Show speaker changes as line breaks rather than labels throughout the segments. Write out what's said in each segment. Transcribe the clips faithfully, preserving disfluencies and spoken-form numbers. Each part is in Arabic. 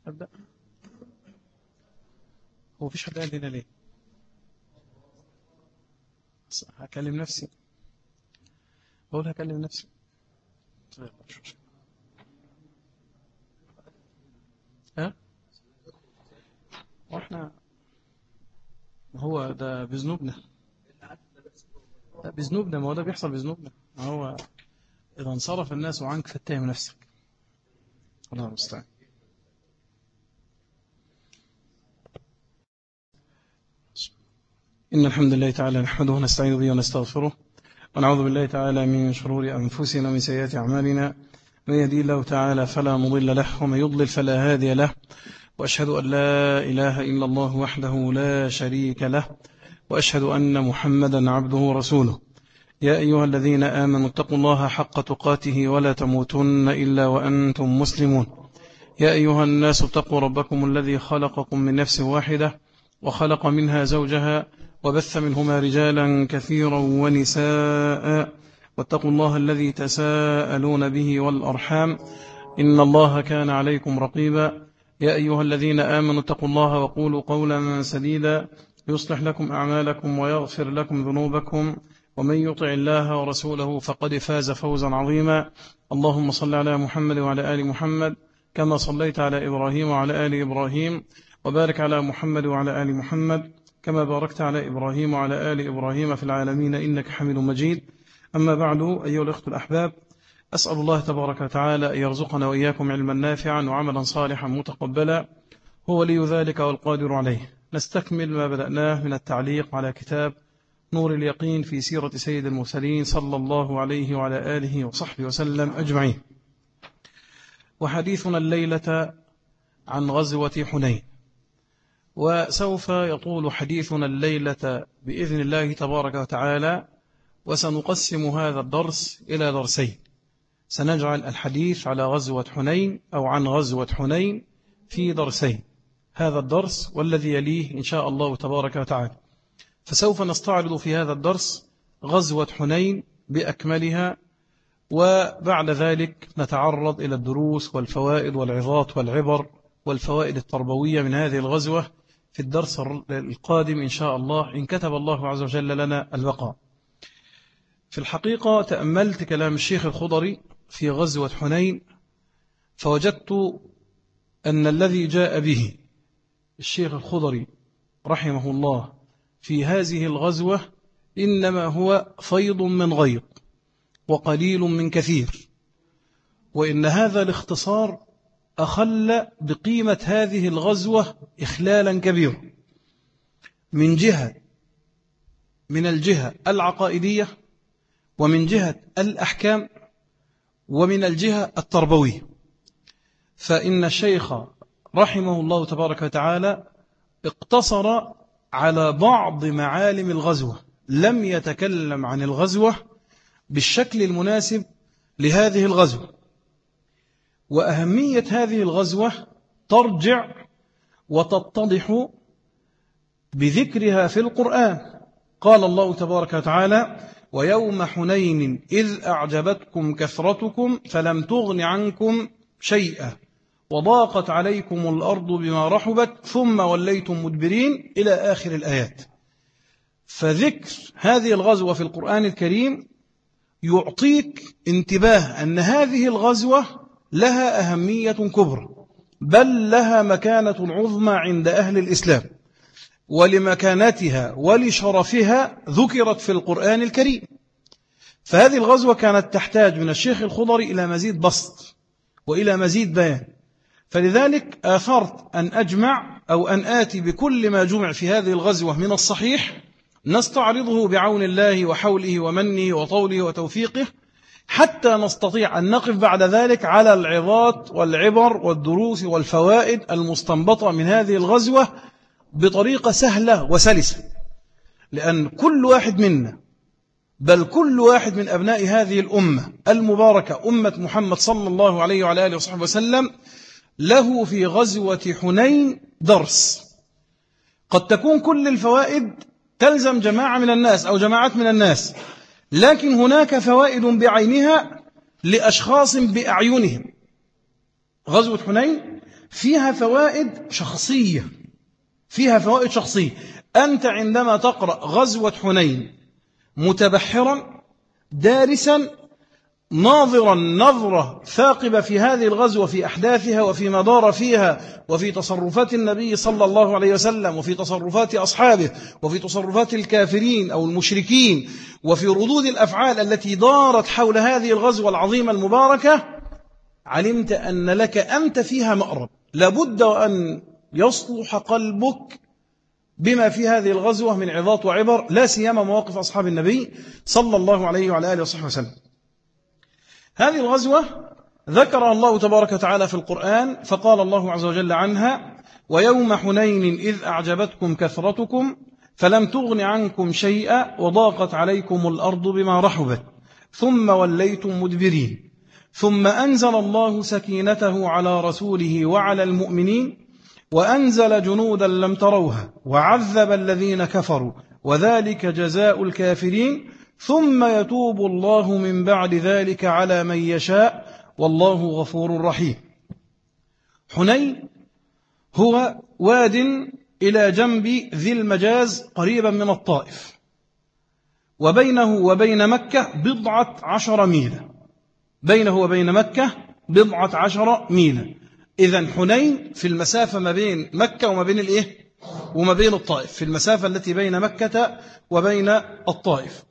أبدأ. هو فيش حد قال لنا ليه؟ هكلم نفسي. بقول هكلم نفسي. ها؟ واحنا هو ده بذنوبنا. لا بذنوبنا، ما هو ده بيحصل بذنوبنا. ما هو إذا انصرف الناس عنك فاتهم نفسك. الله المستعان. إن الحمد لله تعالى نحمده ونستعين به ونستغفره ونعوذ بالله تعالى من شرور أنفسنا ومن سيئات أعمالنا. من يهدي الله تعالى فلا مضل له ومن يضلل فلا هادي له، وأشهد أن لا إله إلا الله وحده لا شريك له، وأشهد أن محمدا عبده ورسوله. يا أيها الذين آمنوا اتقوا الله حق تقاته ولا تموتن إلا وأنتم مسلمون. يا أيها الناس اتقوا ربكم الذي خلقكم من نفس واحدة وخلق منها زوجها وبث منهما رجالا كثيرا ونساء، واتقوا الله الذي تساءلون به والأرحام إن الله كان عليكم رقيبا. يا أيها الذين آمنوا اتقوا الله وقولوا قولا سديدا يصلح لكم أعمالكم ويغفر لكم ذنوبكم، ومن يطع الله ورسوله فقد فاز فوزا عظيما. اللهم صل على محمد وعلى آل محمد كما صليت على إبراهيم وعلى آل إبراهيم، وبارك على محمد وعلى آل محمد كما باركت على إبراهيم وعلى آل إبراهيم في العالمين إنك حميد مجيد. أما بعد، أيها الأخوة الأحباب، أسأل الله تبارك وتعالى أن يرزقنا وإياكم علما نافعا وعملا صالحا متقبلا، هو لي ذلك والقادر عليه. نستكمل ما بدأناه من التعليق على كتاب نور اليقين في سيرة سيد المرسلين صلى الله عليه وعلى آله وصحبه وسلم أجمعين. وحديثنا الليلة عن غزوة حنين، وسوف يطول حديثنا الليلة بإذن الله تبارك وتعالى، وسنقسم هذا الدرس إلى درسين. سنجعل الحديث على غزوة حنين أو عن غزوة حنين في درسين، هذا الدرس والذي يليه إن شاء الله تبارك وتعالى. فسوف نستعرض في هذا الدرس غزوة حنين بأكملها، وبعد ذلك نتعرض إلى الدروس والفوائد والعظات والعبر والفوائد التربوية من هذه الغزوة في الدرس القادم إن شاء الله، إن كتب الله عز وجل لنا البقاء. في الحقيقة تأملت كلام الشيخ الخضري في غزوة حنين، فوجدت أن الذي جاء به الشيخ الخضري رحمه الله في هذه الغزوة إنما هو فيض من غيض وقليل من كثير، وإن هذا الاختصار أخل بقيمة هذه الغزوة إخلالا كبيرا، من جهة من الجهة العقائدية، ومن جهة الأحكام، ومن الجهة التربوية. فإن الشيخ رحمه الله تبارك وتعالى اقتصر على بعض معالم الغزوة، لم يتكلم عن الغزوة بالشكل المناسب لهذه الغزوة. وأهمية هذه الغزوة ترجع وتتضح بذكرها في القرآن. قال الله تبارك وتعالى: ويوم حنين إذ أعجبتكم كثرتكم فلم تغن عنكم شيئا وضاقت عليكم الأرض بما رحبت ثم وليتم مدبرين إلى آخر الآيات. فذكر هذه الغزوة في القرآن الكريم يعطيك انتباه أن هذه الغزوة لها أهمية كبرى، بل لها مكانة عظمى عند أهل الإسلام، ولمكانتها ولشرفها ذكرت في القرآن الكريم. فهذه الغزوة كانت تحتاج من الشيخ الخضري إلى مزيد بسط وإلى مزيد بيان، فلذلك آثرت أن أجمع أو أن آتي بكل ما جمع في هذه الغزوة من الصحيح، نستعرضه بعون الله وحوله ومنه وطوله وتوفيقه، حتى نستطيع أن نقف بعد ذلك على العظات والعبر والدروس والفوائد المستنبطة من هذه الغزوة بطريقة سهلة وسلسة. لأن كل واحد منا، بل كل واحد من أبناء هذه الأمة المباركة أمة محمد صلى الله عليه وعلى آله وصحبه وسلم، له في غزوة حنين درس. قد تكون كل الفوائد تلزم جماعة من الناس أو جماعات من الناس، لكن هناك فوائد بعينها لأشخاص بأعينهم. غزوة حنين فيها فوائد شخصية، فيها فوائد شخصية. أنت عندما تقرأ غزوة حنين متبحرا دارسا ناظرا نظرة ثاقبة في هذه الغزوة، في أحداثها وفيما دار فيها، وفي تصرفات النبي صلى الله عليه وسلم، وفي تصرفات أصحابه، وفي تصرفات الكافرين أو المشركين، وفي ردود الأفعال التي دارت حول هذه الغزوة العظيمة المباركة، علمت أن لك أنت فيها مأرب. لابد أن يصلح قلبك بما في هذه الغزوة من عظات وعبر، لا سيما مواقف أصحاب النبي صلى الله عليه وعلى آله وصحبه وسلم. هذه الغزوة ذكرها الله تبارك وتعالى في القرآن، فقال الله عز وجل عنها: ويوم حنين إذ أعجبتكم كثرتكم فلم تغن عنكم شيئا وضاقت عليكم الأرض بما رحبت ثم وليتم مدبرين ثم أنزل الله سكينته على رسوله وعلى المؤمنين وأنزل جنودا لم تروها وعذب الذين كفروا وذلك جزاء الكافرين ثم يتوب الله من بعد ذلك على من يشاء والله غفور رحيم. حنين هو واد إلى جنب ذي المجاز قريبا من الطائف، وبينه وبين مكة بضعة عشر ميلا، بينه وبين مكة بضعة عشر ميلا. إذن حنين في المسافة ما بين مكة وما بين الإيه؟ وما بين الطائف، في المسافة التي بين مكة وبين الطائف.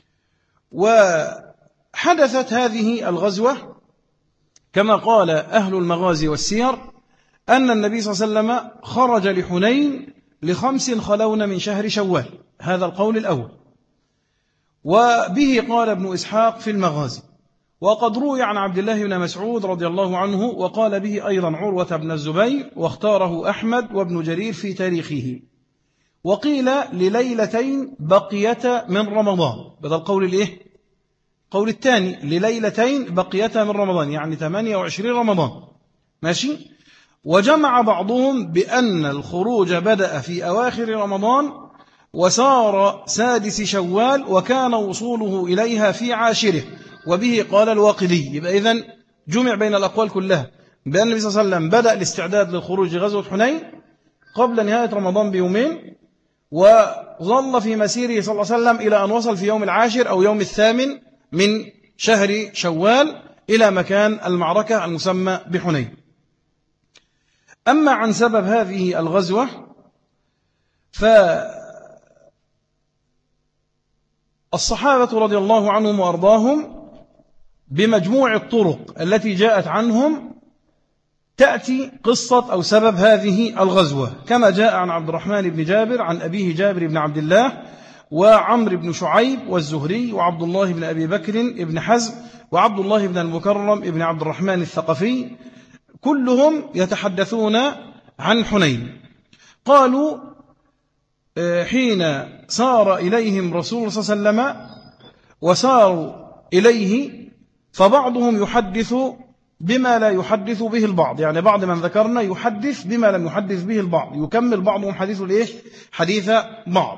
وحدثت هذه الغزوة كما قال أهل المغازي والسير أن النبي صلى الله عليه وسلم خرج لحنين لخمس خلون من شهر شوال، هذا القول الأول. وبه قال ابن إسحاق في المغازي، وقد روي عن عبد الله بن مسعود رضي الله عنه، وقال به أيضا عروة بن الزبير، واختاره أحمد وابن جرير في تاريخه. وقيل لليلتين بقية من رمضان، بدل قول الإيه؟ قول الثاني لليلتين بقية من رمضان، يعني ثمانية وعشرين رمضان، ماشي. وجمع بعضهم بأن الخروج بدأ في أواخر رمضان وسار سادس شوال وكان وصوله إليها في عاشره، وبه قال الواقدي. يبقى إذن جمع بين الأقوال كلها بأن النبي صلى الله عليه وسلم بدأ الاستعداد للخروج لغزوة حنين قبل نهاية رمضان بيومين، وظل في مسيره صلى الله عليه وسلم إلى أن وصل في يوم العاشر أو يوم الثامن من شهر شوال إلى مكان المعركة المسمى بحنين. أما عن سبب هذه الغزوة، فالصحابة رضي الله عنهم وأرضاهم بمجموع الطرق التي جاءت عنهم تأتي قصة أو سبب هذه الغزوة، كما جاء عن عبد الرحمن بن جابر عن أبيه جابر بن عبد الله وعمر بن شعيب والزهري وعبد الله بن أبي بكر بن حزم وعبد الله بن المكرم بن عبد الرحمن الثقفي، كلهم يتحدثون عن حنين. قالوا حين سار إليهم رسول صلى الله عليه وسلم وساروا إليه فبعضهم يحدث بما لا يحدث به البعض، يعني بعض من ذكرنا يحدث بما لم يحدث به البعض، يكمل بعضهم حديث الإيه؟ حديث بعض.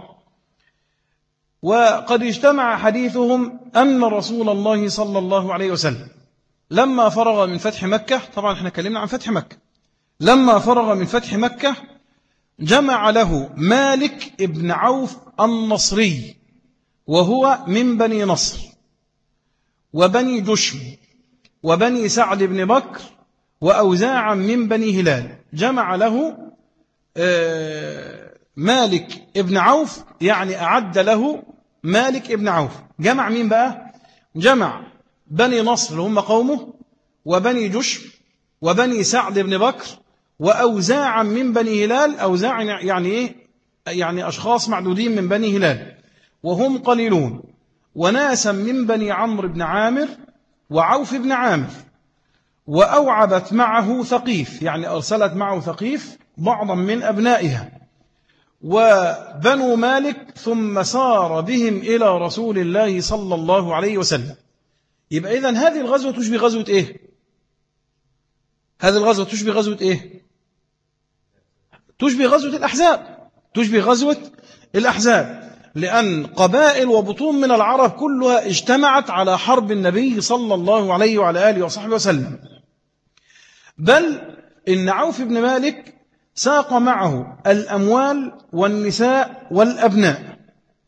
وقد اجتمع حديثهم أن رسول الله صلى الله عليه وسلم لما فرغ من فتح مكة، طبعا احنا كلمنا عن فتح مكة، لما فرغ من فتح مكة جمع له مالك ابن عوف النصري وهو من بني نصر وبني جشم وبني سعد بن بكر وأوزاعا من بني هلال، جمع له مالك ابن عوف، يعني أعد له مالك ابن عوف. جمع مين بقى؟ جمع بني نصر اللي هم قومه وبني جشم وبني سعد بن بكر وأوزاعا من بني هلال. أوزاع يعني إيه؟ يعني أشخاص معدودين من بني هلال وهم قليلون، وناسا من بني عمرو بن عامر وعوف بن عامر، وأوعبت معه ثقيف، يعني أرسلت معه ثقيف بعضا من أبنائها، وبنو مالك، ثم سار بهم إلى رسول الله صلى الله عليه وسلم. يبقى إذن هذه الغزوة تشبه غزوة إيه؟ هذه الغزوة تشبه غزوة إيه؟ تشبه غزوة الأحزاب، تشبه غزوة الأحزاب، لأن قبائل وبطون من العرب كلها اجتمعت على حرب النبي صلى الله عليه وعلى آله وصحبه وسلم. بل إن عوف بن مالك ساق معه الأموال والنساء والأبناء،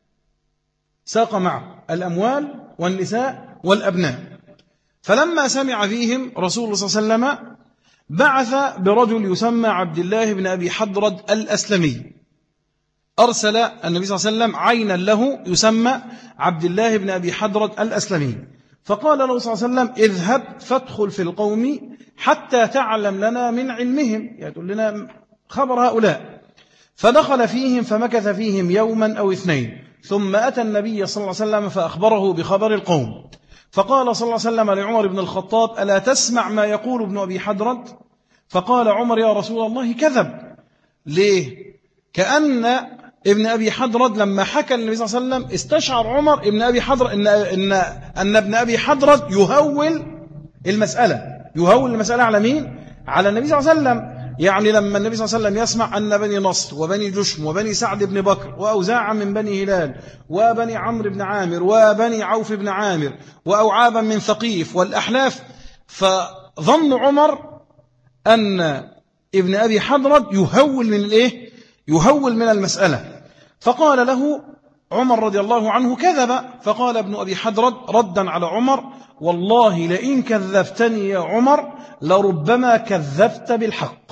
ساق معه الأموال والنساء والأبناء. فلما سمع فيهم رسول الله صلى الله عليه وسلم بعث برجل يسمى عبد الله بن أبي حضرد الأسلمي، أرسل النبي صلى الله عليه وسلم عينا له يسمى عبد الله بن أبي حضرد الأسلمي، فقال له صلى الله عليه وسلم اذهب فادخل في القوم حتى تعلم لنا من علمهم، يعني تقول لنا خبر هؤلاء. فدخل فيهم فمكث فيهم يوما أو اثنين، ثم أتى النبي صلى الله عليه وسلم فأخبره بخبر القوم، فقال صلى الله عليه وسلم لعمر بن الخطاب ألا تسمع ما يقول ابن أبي حضرد؟ فقال عمر يا رسول الله كذب. ليه؟ كأن ابن أبي حضرد لما حكى النبي صلى الله عليه وسلم استشعر عمر ابن أبي حضرد إن, إن, أن ابن أبي حضرد يهول المسألة، يهول المسألة على مين؟ على النبي صلى الله عليه وسلم. يعني لما النبي صلى الله عليه وسلم يسمع أن بني نصر وبني جشم وبني سعد بن بكر وأوزاعا من بني هلال وبني عمرو بن عامر وبني عوف بن عامر وأوعابا من ثقيف والأحلاف، فظن عمر أن ابن أبي حضرد يهول من الإيه؟ يهول من المسألة. فقال له عمر رضي الله عنه كذب. فقال ابن أبي حضرد ردا على عمر والله لئن كذبتني يا عمر لربما كذبت بالحق.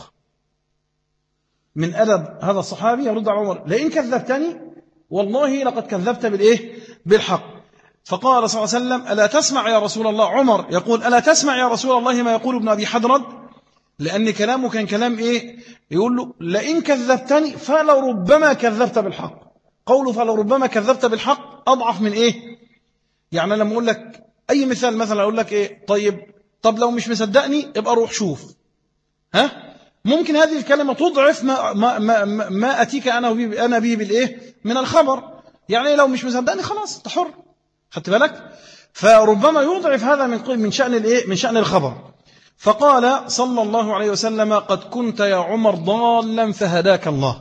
من أدب هذا الصحابي يرد على عمر لئن كذبتني والله لقد كذبت بالإيه؟ بالحق. فقال صلى الله عليه وسلم ألا تسمع يا رسول الله؟ عمر يقول ألا تسمع يا رسول الله ما يقول ابن أبي حضرد؟ لأن كلامه كان كلام إيه؟ يقول له لئن كذبتني فلربما كذبت بالحق. قوله فلربما كذبت بالحق أضعف من إيه؟ يعني لما أقول لك أي مثال، مثلا أقول لك إيه؟ طيب طب لو مش مصدقني ابقى روح شوف، ها؟ ممكن هذه الكلمة تضعف ما, ما, ما, ما أتيك أنا به أنا به بالإيه؟ من الخبر. يعني لو مش مصدقني خلاص أنت حر، خدت بالك؟ فربما يضعف هذا من من شأن الإيه؟ من شأن الخبر. فقال صلى الله عليه وسلم قد كنت يا عمر ضالا فهداك الله.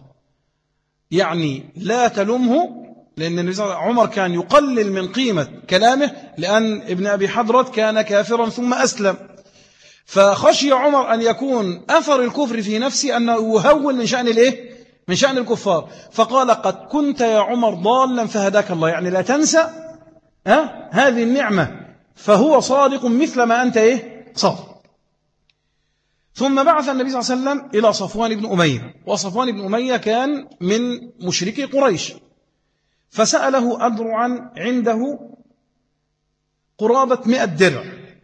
يعني لا تلومه، لأن عمر كان يقلل من قيمة كلامه لأن ابن أبي حضرد كان كافرا ثم أسلم، فخشي عمر أن يكون أثر الكفر في نفسه أنه يهول من شأن الإيه؟ من شأن الكفار. فقال قد كنت يا عمر ضالا فهداك الله، يعني لا تنسى ها هذه النعمة، فهو صادق مثل ما أنت إيه؟ صادق. ثم بعث النبي صلى الله عليه وسلم إلى صفوان بن أمية، وصفوان بن أمية كان من مشركي قريش، فسأله أدرعا عنده قرابة مئة درع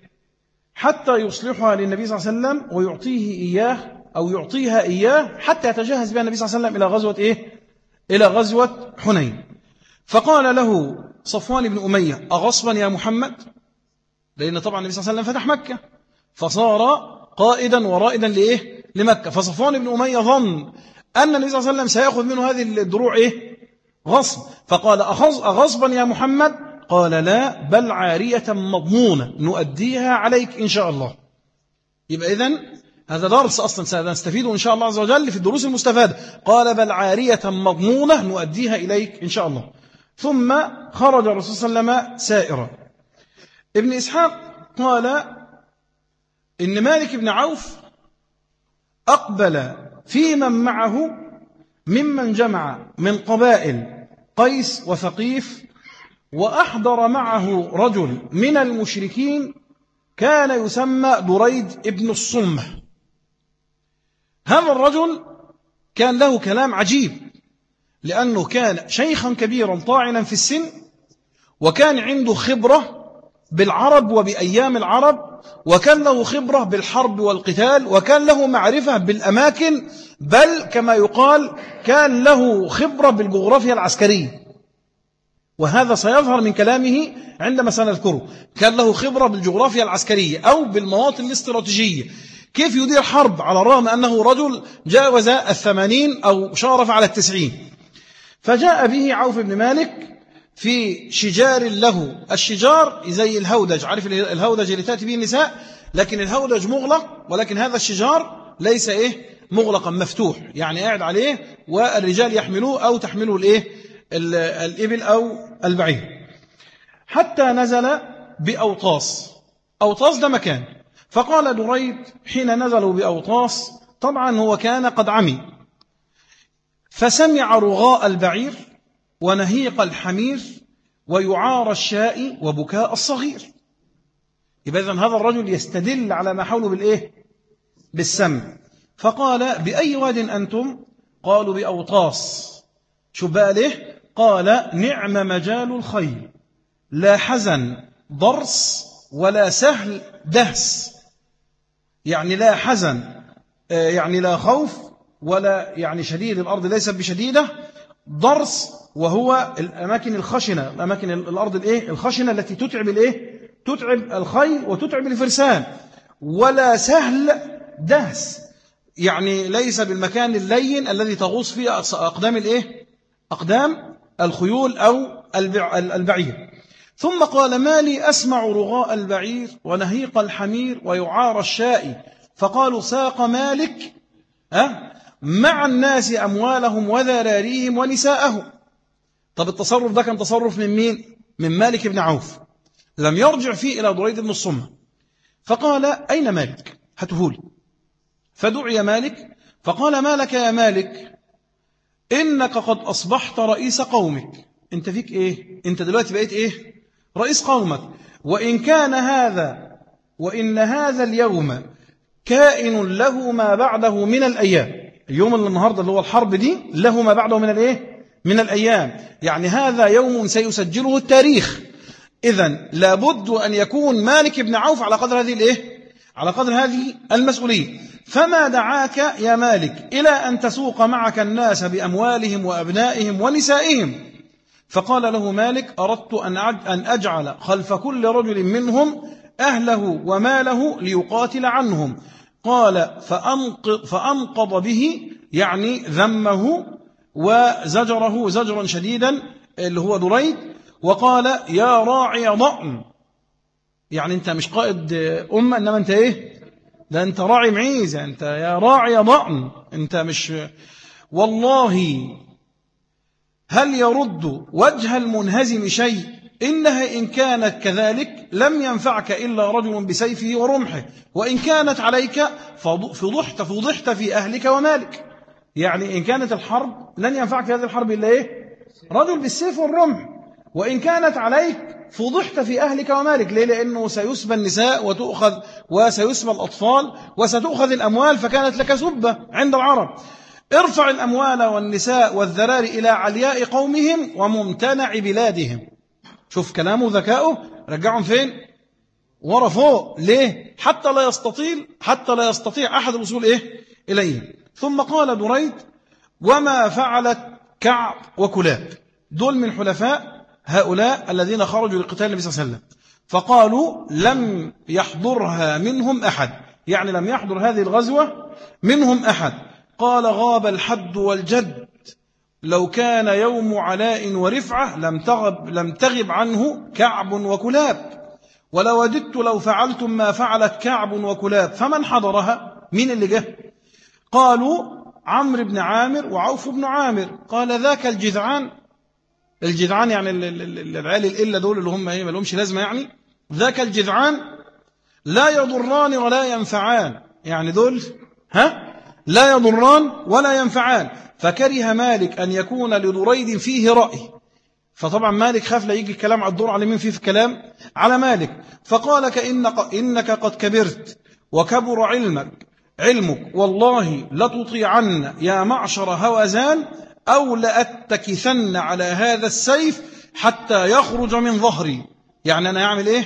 حتى يصلحها للنبي صلى الله عليه وسلم ويعطيه إياه أو يعطيها إياه حتى يتجهز بها النبي صلى الله عليه وسلم إلى غزوة إيه؟ إلى غزوة حنين. فقال له صفوان بن أمية أغصبا يا محمد؟ لأن طبعا النبي صلى الله عليه وسلم فتح مكة فصار قائدا ورائدا لإيه؟ لمكة. فصفوان بن أمية ظن أن النبي صلى الله عليه وسلم سيأخذ منه هذه الدروع إيه؟ غصب. فقال أغصبا يا محمد؟ قال لا بل عارية مضمونة نؤديها عليك إن شاء الله. يبقى إذن هذا درس أصلا سنستفيده إن شاء الله عز وجل في الدروس المستفادة. قال بل عارية مضمونة نؤديها إليك إن شاء الله. ثم خرج الرسول صلى الله عليه وسلم سائرا. ابن إسحاق قال إن مالك بن عوف أقبل في من معه ممن جمع من قبائل قيس وثقيف، وأحضر معه رجل من المشركين كان يسمى دريد ابن الصمة. هذا الرجل كان له كلام عجيب، لأنه كان شيخا كبيرا طاعنا في السن، وكان عنده خبرة بالعرب وبأيام العرب، وكان له خبرة بالحرب والقتال، وكان له معرفة بالأماكن، بل كما يقال كان له خبرة بالجغرافيا العسكرية، وهذا سيظهر من كلامه عندما سنذكره. كان له خبرة بالجغرافيا العسكرية أو بالمواطن الاستراتيجية، كيف يدير حرب على الرغم أنه رجل جاوز الثمانين أو شارف على التسعين. فجاء به عوف بن مالك في شجار له، الشجار زي الهودج، عارف الهودج اللي تأتي به النساء، لكن الهودج مغلق، ولكن هذا الشجار ليس إيه مغلقا مفتوح، يعني قاعد عليه والرجال يحملوه أو تحمله الإيه الإبل أو البعير. حتى نزل بأوطاس، أوطاس ده مكان. فقال دريد حين نزلوا بأوطاس طبعا هو كان قد عمي، فسمع رغاء البعير ونهيق الحمير ويعار الشاء وبكاء الصغير. يبقى إذن هذا الرجل يستدل على ما حوله بالإيه؟ بالسمع. فقال بأي واد أنتم؟ قالوا بأوطاس. شوف بقى ليه؟ قال نعم مجال الخيل، لا حزن ضرس ولا سهل دهس. يعني لا حزن، يعني لا خوف، ولا يعني شديد الأرض ليست بشديدة. ضرس وهو الأماكن الخشنة، الأماكن الأرض الإيه؟ الخشنة التي تتعب الإيه؟ تتعب الخيل وتتعب الفرسان. ولا سهل دهس، يعني ليس بالمكان اللين الذي تغوص فيه أقدام الإيه؟ أقدام الخيول أو البعير. ثم قال ما لي أسمع رغاء البعير ونهيق الحمير ويعار الشاء. فقالوا ساق مالك أه؟ مع الناس أموالهم وذراريهم ونساءهم. طب التصرف ده كان تصرف من مين؟ من مالك بن عوف، لم يرجع فيه إلى دريد بن الصمة. فقال أين مالك؟ هاتهولي. فدعي مالك فقال ما لك يا مالك؟ إنك قد أصبحت رئيس قومك. أنت فيك إيه؟ أنت دلوقتي بقيت إيه؟ رئيس قومك. وإن كان هذا وإن هذا اليوم كائن له ما بعده من الأيام. اليوم اللي النهاردة اللي هو الحرب دي له ما بعده من الإيه؟ من الأيام. يعني هذا يوم سيسجله التاريخ. إذن لابد أن يكون مالك بن عوف على قدر هذه الإيه؟ على قدر هذه المسؤولية. فما دعاك يا مالك إلى أن تسوق معك الناس بأموالهم وأبنائهم ونسائهم؟ فقال له مالك أردت أن أجعل خلف كل رجل منهم أهله وماله ليقاتل عنهم. قال فأنقض, فأنقض به، يعني ذمه وزجره زجرا شديدا اللي هو دريد، وقال يا راعي ضأن. يعني أنت مش قائد أمة، إنما أنت إيه؟ ده أنت راعي معيز، يعني أنت يا راعي ضأن، أنت مش والله هل يرد وجه المنهزم شيء؟ إنها إن كانت كذلك لم ينفعك إلا رجل بسيفه ورمحه، وإن كانت عليك فضحت فضحت في أهلك ومالك. يعني إن كانت الحرب لن ينفعك في هذه الحرب إلا إيه؟ رجل بالسيف والرمح. وإن كانت عليك فضحت في أهلك ومالك. ليه؟ لأنه سيسبى النساء وتؤخذ وسيسبى الأطفال وستؤخذ الأموال، فكانت لك سبة عند العرب. ارفع الأموال والنساء والذرار إلى علياء قومهم وممتنع بلادهم. شوف كلامه ذكاؤه، رجعهم فين؟ ورا فوق. ليه؟ حتى لا يستطيع حتى لا يستطيع أحد الوصول إيه؟ إليه. ثم قال دريد وما فعلت كعب وكلاب. دول من حلفاء هؤلاء الذين خرجوا لقتال النبي صلى الله عليه وسلم. فقالوا لم يحضرها منهم أحد، يعني لم يحضر هذه الغزوة منهم أحد. قال غاب الحد والجد، لو كان يوم علاء ورفعة لم تغب, لم تغب عنه كعب وكلاب، ولوددت لو فعلتم ما فعلت كعب وكلاب. فمن حضرها؟ مين اللي جه؟ قالوا عمرو بن عامر وعوف بن عامر. قال ذاك الجذعان. الجذعان يعني العيال الإلا دول اللي هم ايه ما لهمش لازمة، يعني ذاك الجذعان لا يضران ولا ينفعان. يعني دول ها لا يضران ولا ينفعان. فكره مالك أن يكون لدريد فيه رأي. فطبعا مالك خاف لا يجي الكلام على الدور على مين فيه في الكلام على مالك. فقال كإنك إنك قد كبرت وكبر علمك علمك والله لتطيعن يا معشر هوزان أو لأتكثن على هذا السيف حتى يخرج من ظهري. يعني أنا أعمل إيه؟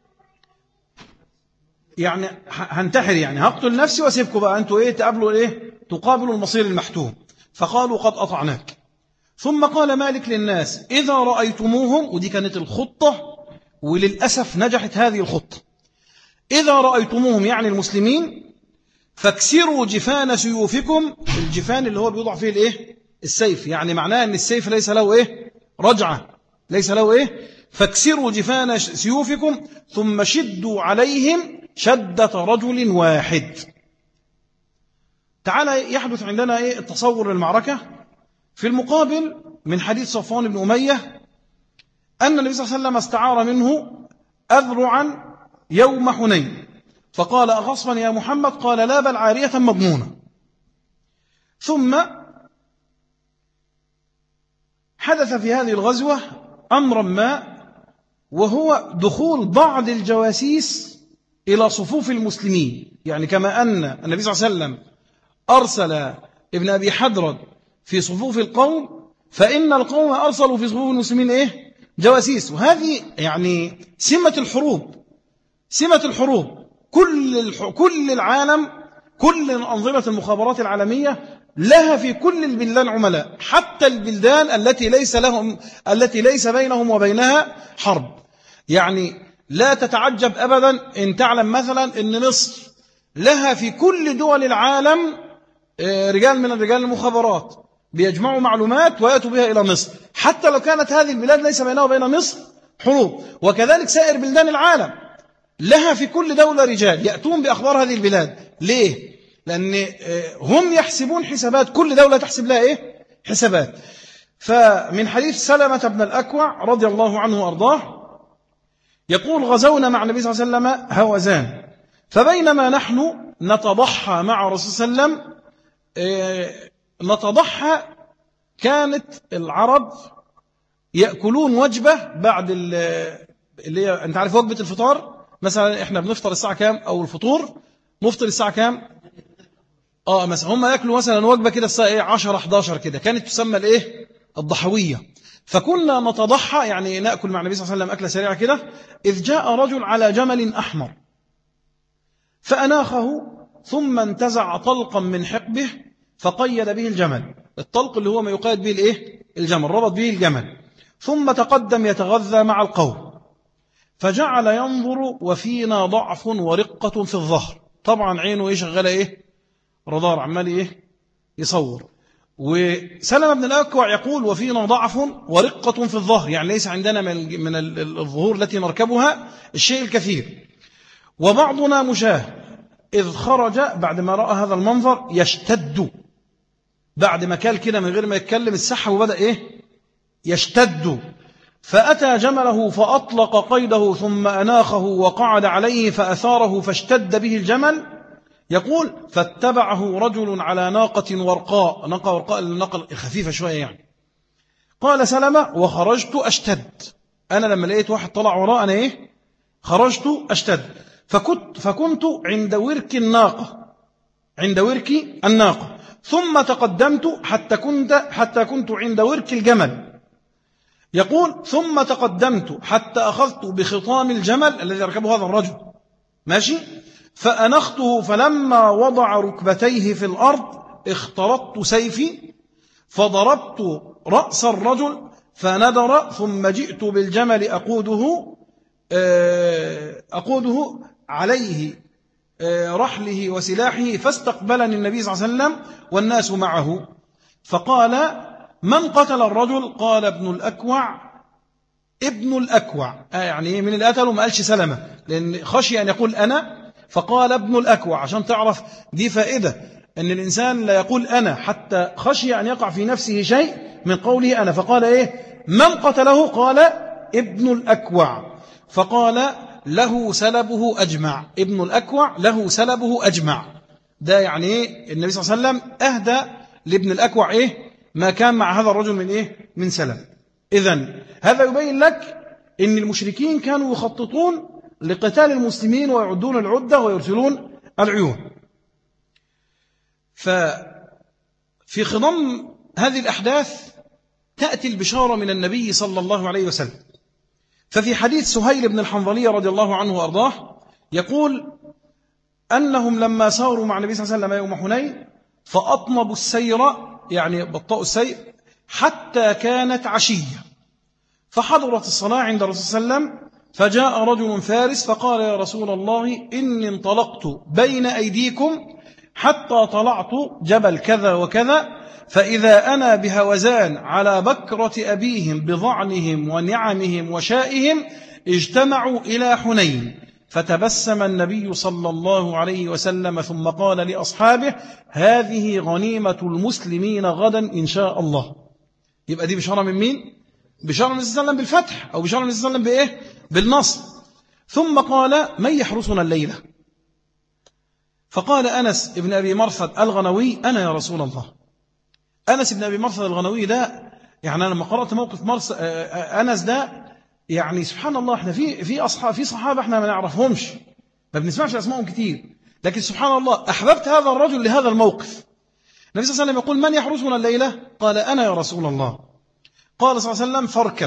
يعني هنتحر، يعني هقتل نفسي واسيبكم بقى أنتوا إيه تقابلوا إيه تقابلوا المصير المحتوم. فقالوا قد أطعناك. ثم قال مالك للناس إذا رأيتموهم، ودي كانت الخطة وللأسف نجحت هذه الخطة، إذا رأيتموهم يعني المسلمين فاكسروا جفان سيوفكم. الجفان اللي هو بيوضع فيه الإيه؟ السيف، يعني معناه أن السيف ليس له إيه؟ رجعة، ليس له إيه؟ فاكسروا جفان سيوفكم ثم شدوا عليهم شدة رجل واحد. تعالى يحدث عندنا إيه التصور للمعركة. في المقابل من حديث صفوان بن أمية أن النبي صلى الله عليه وسلم استعار منه أذرعا يوم حنين، فقال أغصبا يا محمد؟ قال لا بل عارية مضمونة. ثم حدث في هذه الغزوة أمرا ما، وهو دخول بعض الجواسيس إلى صفوف المسلمين. يعني كما أن النبي صلى الله عليه وسلم أرسل ابن أبي حدرد في صفوف القوم، فإن القوم أرسلوا في صفوف المسلمين إيه؟ جواسيس. وهذه يعني سمة الحروب، سمة الحروب. كل الح... كل العالم، كل أنظمة المخابرات العالمية لها في كل البلدان عملاء، حتى البلدان التي ليس لهم التي ليس بينهم وبينها حرب. يعني لا تتعجب أبدا إن تعلم مثلا إن مصر لها في كل دول العالم رجال من الرجال المخابرات بيجمعوا معلومات ويأتوا بها إلى مصر، حتى لو كانت هذه البلاد ليس بينها وبين مصر حروب. وكذلك سائر بلدان العالم لها في كل دولة رجال يأتون بأخبار هذه البلاد. ليه؟ لأن هم يحسبون حسابات، كل دولة تحسب لها إيه؟ حسابات. فمن حديث سلمة بن الأكوع رضي الله عنه وأرضاه يقول: غزونا مع النبي صلى الله عليه وسلم هوازان، فبينما نحن نتضحى مع رسول صلى الله عليه وسلم نتضحى، كانت العرب يأكلون وجبة بعد اللي هي أنت عارف وجبة الفطار. مثلا إحنا بنفطر الساعة كام، أو الفطور نفطر الساعة كام؟ آه مثلا هم يأكلوا مثلا وجبة كده الساعة إيه عشرة حداشر كده، كانت تسمى الإيه؟ الضحوية. فكنا نتضحى يعني نأكل مع النبي صلى الله عليه وسلم أكلة سريعة كده، إذ جاء رجل على جمل أحمر فأناخه، ثم انتزع طلقا من حقبه فقيد به الجمل. الطلق اللي هو ما يقيد به الإيه؟ الجمل، ربط به الجمل. ثم تقدم يتغذى مع القوم، فجعل ينظر وفينا ضعف ورقة في الظهر. طبعا عينه إيه شغالة إيه؟ رادار، عمال إيه؟ يصور. وسلمة بن الأكوع يقول: وفينا ضعف ورقة في الظهر، يعني ليس عندنا من الظهور التي نركبها الشيء الكثير. وبعضنا مشاه، إذ خرج بعد ما رأى هذا المنظر يشتد، بعد ما كان كده من غير ما يتكلم السحب وبدأ إيه؟ يشتد. فأتى جمله فأطلق قيده ثم أناخه وقعد عليه فأثاره فاشتد به الجمل. يقول: فاتبعه رجل على ناقة ورقاء، ناقة ورقاء الناقة الخفيفة شوية يعني. قال سلمة: وخرجت أشتد، أنا لما لقيت واحد طلع وراء أنا إيه؟ خرجت أشتد. فكنت, فكنت عند ورك الناقة، عند ورك الناقة، ثم تقدمت حتى كنت, حتى كنت عند ورك الجمل. يقول: ثم تقدمت حتى أخذت بخطام الجمل الذي ركبه هذا الرجل، ماشي، فأنخته، فلما وضع ركبتيه في الأرض اخترطت سيفي فضربت رأس الرجل فندر، ثم جئت بالجمل أقوده أقوده عليه رحله وسلاحه، فاستقبلني النبي صلى الله عليه وسلم والناس معه، فقال: من قتل الرجل؟ قال: ابن الأكوع. ابن الأكوع آه يعني من اللي قتله؟ ما قالش سلمة، لأن خشي أن يقول أنا، فقال ابن الأكوع، عشان تعرف دي فائدة أن الإنسان لا يقول أنا، حتى خشي أن يقع في نفسه شيء من قوله أنا، فقال إيه؟ من قتله؟ قال ابن الأكوع. فقال: له سلبه أجمع. ابن الأكوع له سلبه أجمع. ده يعني إيه؟ النبي صلى الله عليه وسلم أهدى لابن الأكوع إيه؟ ما كان مع هذا الرجل من إيه؟ من سلب. إذن هذا يبين لك أن المشركين كانوا يخططون لقتال المسلمين ويعدون العدة ويرسلون العيون. ففي خضم هذه الأحداث تأتي البشارة من النبي صلى الله عليه وسلم. ففي حديث سهيل بن الحنظلية رضي الله عنه وأرضاه يقول أنهم لما ساروا مع النبي صلى الله عليه وسلم يوم حنين فأطنبوا السير، يعني بطأوا السير حتى كانت عشية، فحضرت الصلاة عند الرسول صلى الله عليه وسلم، فجاء رجل فارس فقال: يا رسول الله، إني انطلقت بين أيديكم حتى طلعت جبل كذا وكذا، فإذا أنا بهوزان على بكرة أبيهم بضعنهم ونعمهم وشائهم اجتمعوا إلى حنين. فتبسم النبي صلى الله عليه وسلم ثم قال لأصحابه: هذه غنيمة المسلمين غدا إن شاء الله. يبقى دي بشارة من مين؟ بشارة من النبي صلى الله عليه وسلم بالفتح، أو بشارة من النبي صلى الله عليه وسلم بإيه؟ بالنصر. ثم قال: من يحرسنا الليلة؟ فقال أنس ابن أبي مرثد الغنوي: أنا يا رسول الله. أنس بن أبي مرثد الغنوي ده، يعني أنا لما قرأت موقف مرس أنس ده، يعني سبحان الله، احنا في في أصحاب في صحابة احنا ما نعرفهمش، ما بنسمعش أسمائهم كتير، لكن سبحان الله أحببت هذا الرجل لهذا الموقف. النبي صلى الله عليه وسلم يقول: من يحرسنا الليلة؟ قال: أنا يا رسول الله. قال صلى الله عليه وسلم: فاركب.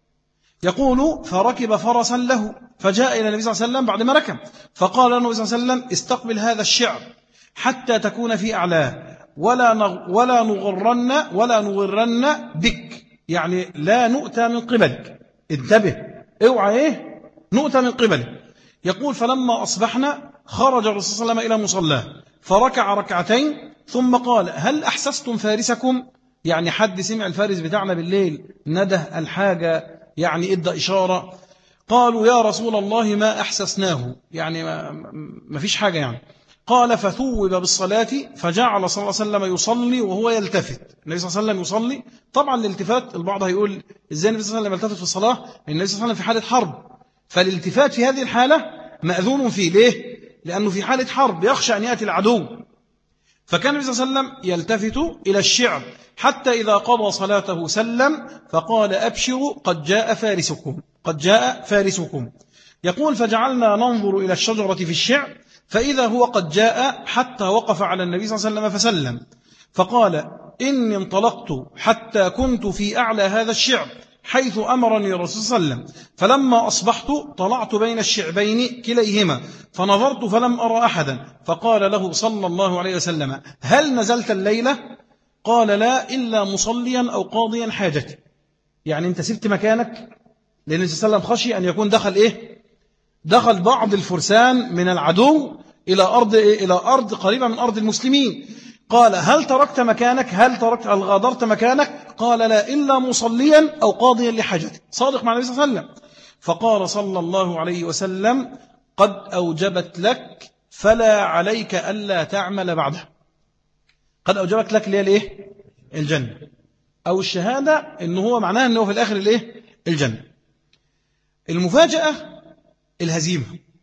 يقول: فركب فرسا له، فجاء إلى النبي صلى الله عليه وسلم بعد ما ركب، فقال النبي صلى الله عليه وسلم: استقبل هذا الشعب حتى تكون في أعلاه، ولا ولا نغرن ولا نغرن بك، يعني لا نؤتى من قبلك، انتبه، اوعى ايه نؤتى من قبلك. يقول: فلما أصبحنا خرج الرسول صلى الله عليه وسلم إلى مصلاه فركع ركعتين، ثم قال: هل أحسستم فارسكم؟ يعني حد سمع الفارس بتاعنا بالليل نده الحاجة، يعني ادى إشارة. قالوا: يا رسول الله ما أحسسناه، يعني ما, ما فيش حاجة يعني. قال: فثوب بالصلاة، فجعل صلى الله عليه وسلم يصلي وهو يلتفت. النبي صلى الله عليه وسلم يصلي، طبعا الالتفات البعض هيقول إزاي النبي صلى الله عليه وسلم يلتفت في الصلاة؟ النبي صلى الله عليه وسلم في حالة حرب، فالالتفات في هذه الحالة مأذون فيه. ليه؟ لأنه في حالة حرب يخشى أن يأتي العدو، فكان النبي صلى الله عليه وسلم يلتفت إلى الشعب حتى إذا قضى صلاته سلم، فقال: أبشروا قد جاء فارسكم، قد جاء فارسكم. يقول: فجعلنا ننظر إلى الشجرة في الشعب فإذا هو قد جاء، حتى وقف على النبي صلى الله عليه وسلم فسلم، فقال: إني انطلقت حتى كنت في أعلى هذا الشعب حيث أمرني الرسول صلى الله عليه وسلم، فلما أصبحت طلعت بين الشعبين كليهما فنظرت فلم أرى أحدا، فقال له صلى الله عليه وسلم: هل نزلت الليلة؟ قال: لا، إلا مصليا أو قاضيا حاجتي. يعني أنت سبت مكانك، لأن النبي صلى الله عليه وسلم خشي أن يكون دخل إيه؟ دخل بعض الفرسان من العدو إلى أرض إيه؟ إلى أرض قريبة من أرض المسلمين. قال: هل تركت مكانك؟ هل تركت هل غادرت مكانك؟ قال: لا، إلا مصليا أو قاضيا لحاجتي. صادق مع النبي صلى الله عليه وسلم. فقال صلى الله عليه وسلم: قد أوجبت لك فلا عليك ألا تعمل بعدها. قد أوجبت لك ليه ليه؟ الجنة أو الشهادة، إنه هو معناه إنه في الآخر الإيه؟ الجنة. المفاجأة الهزيمة،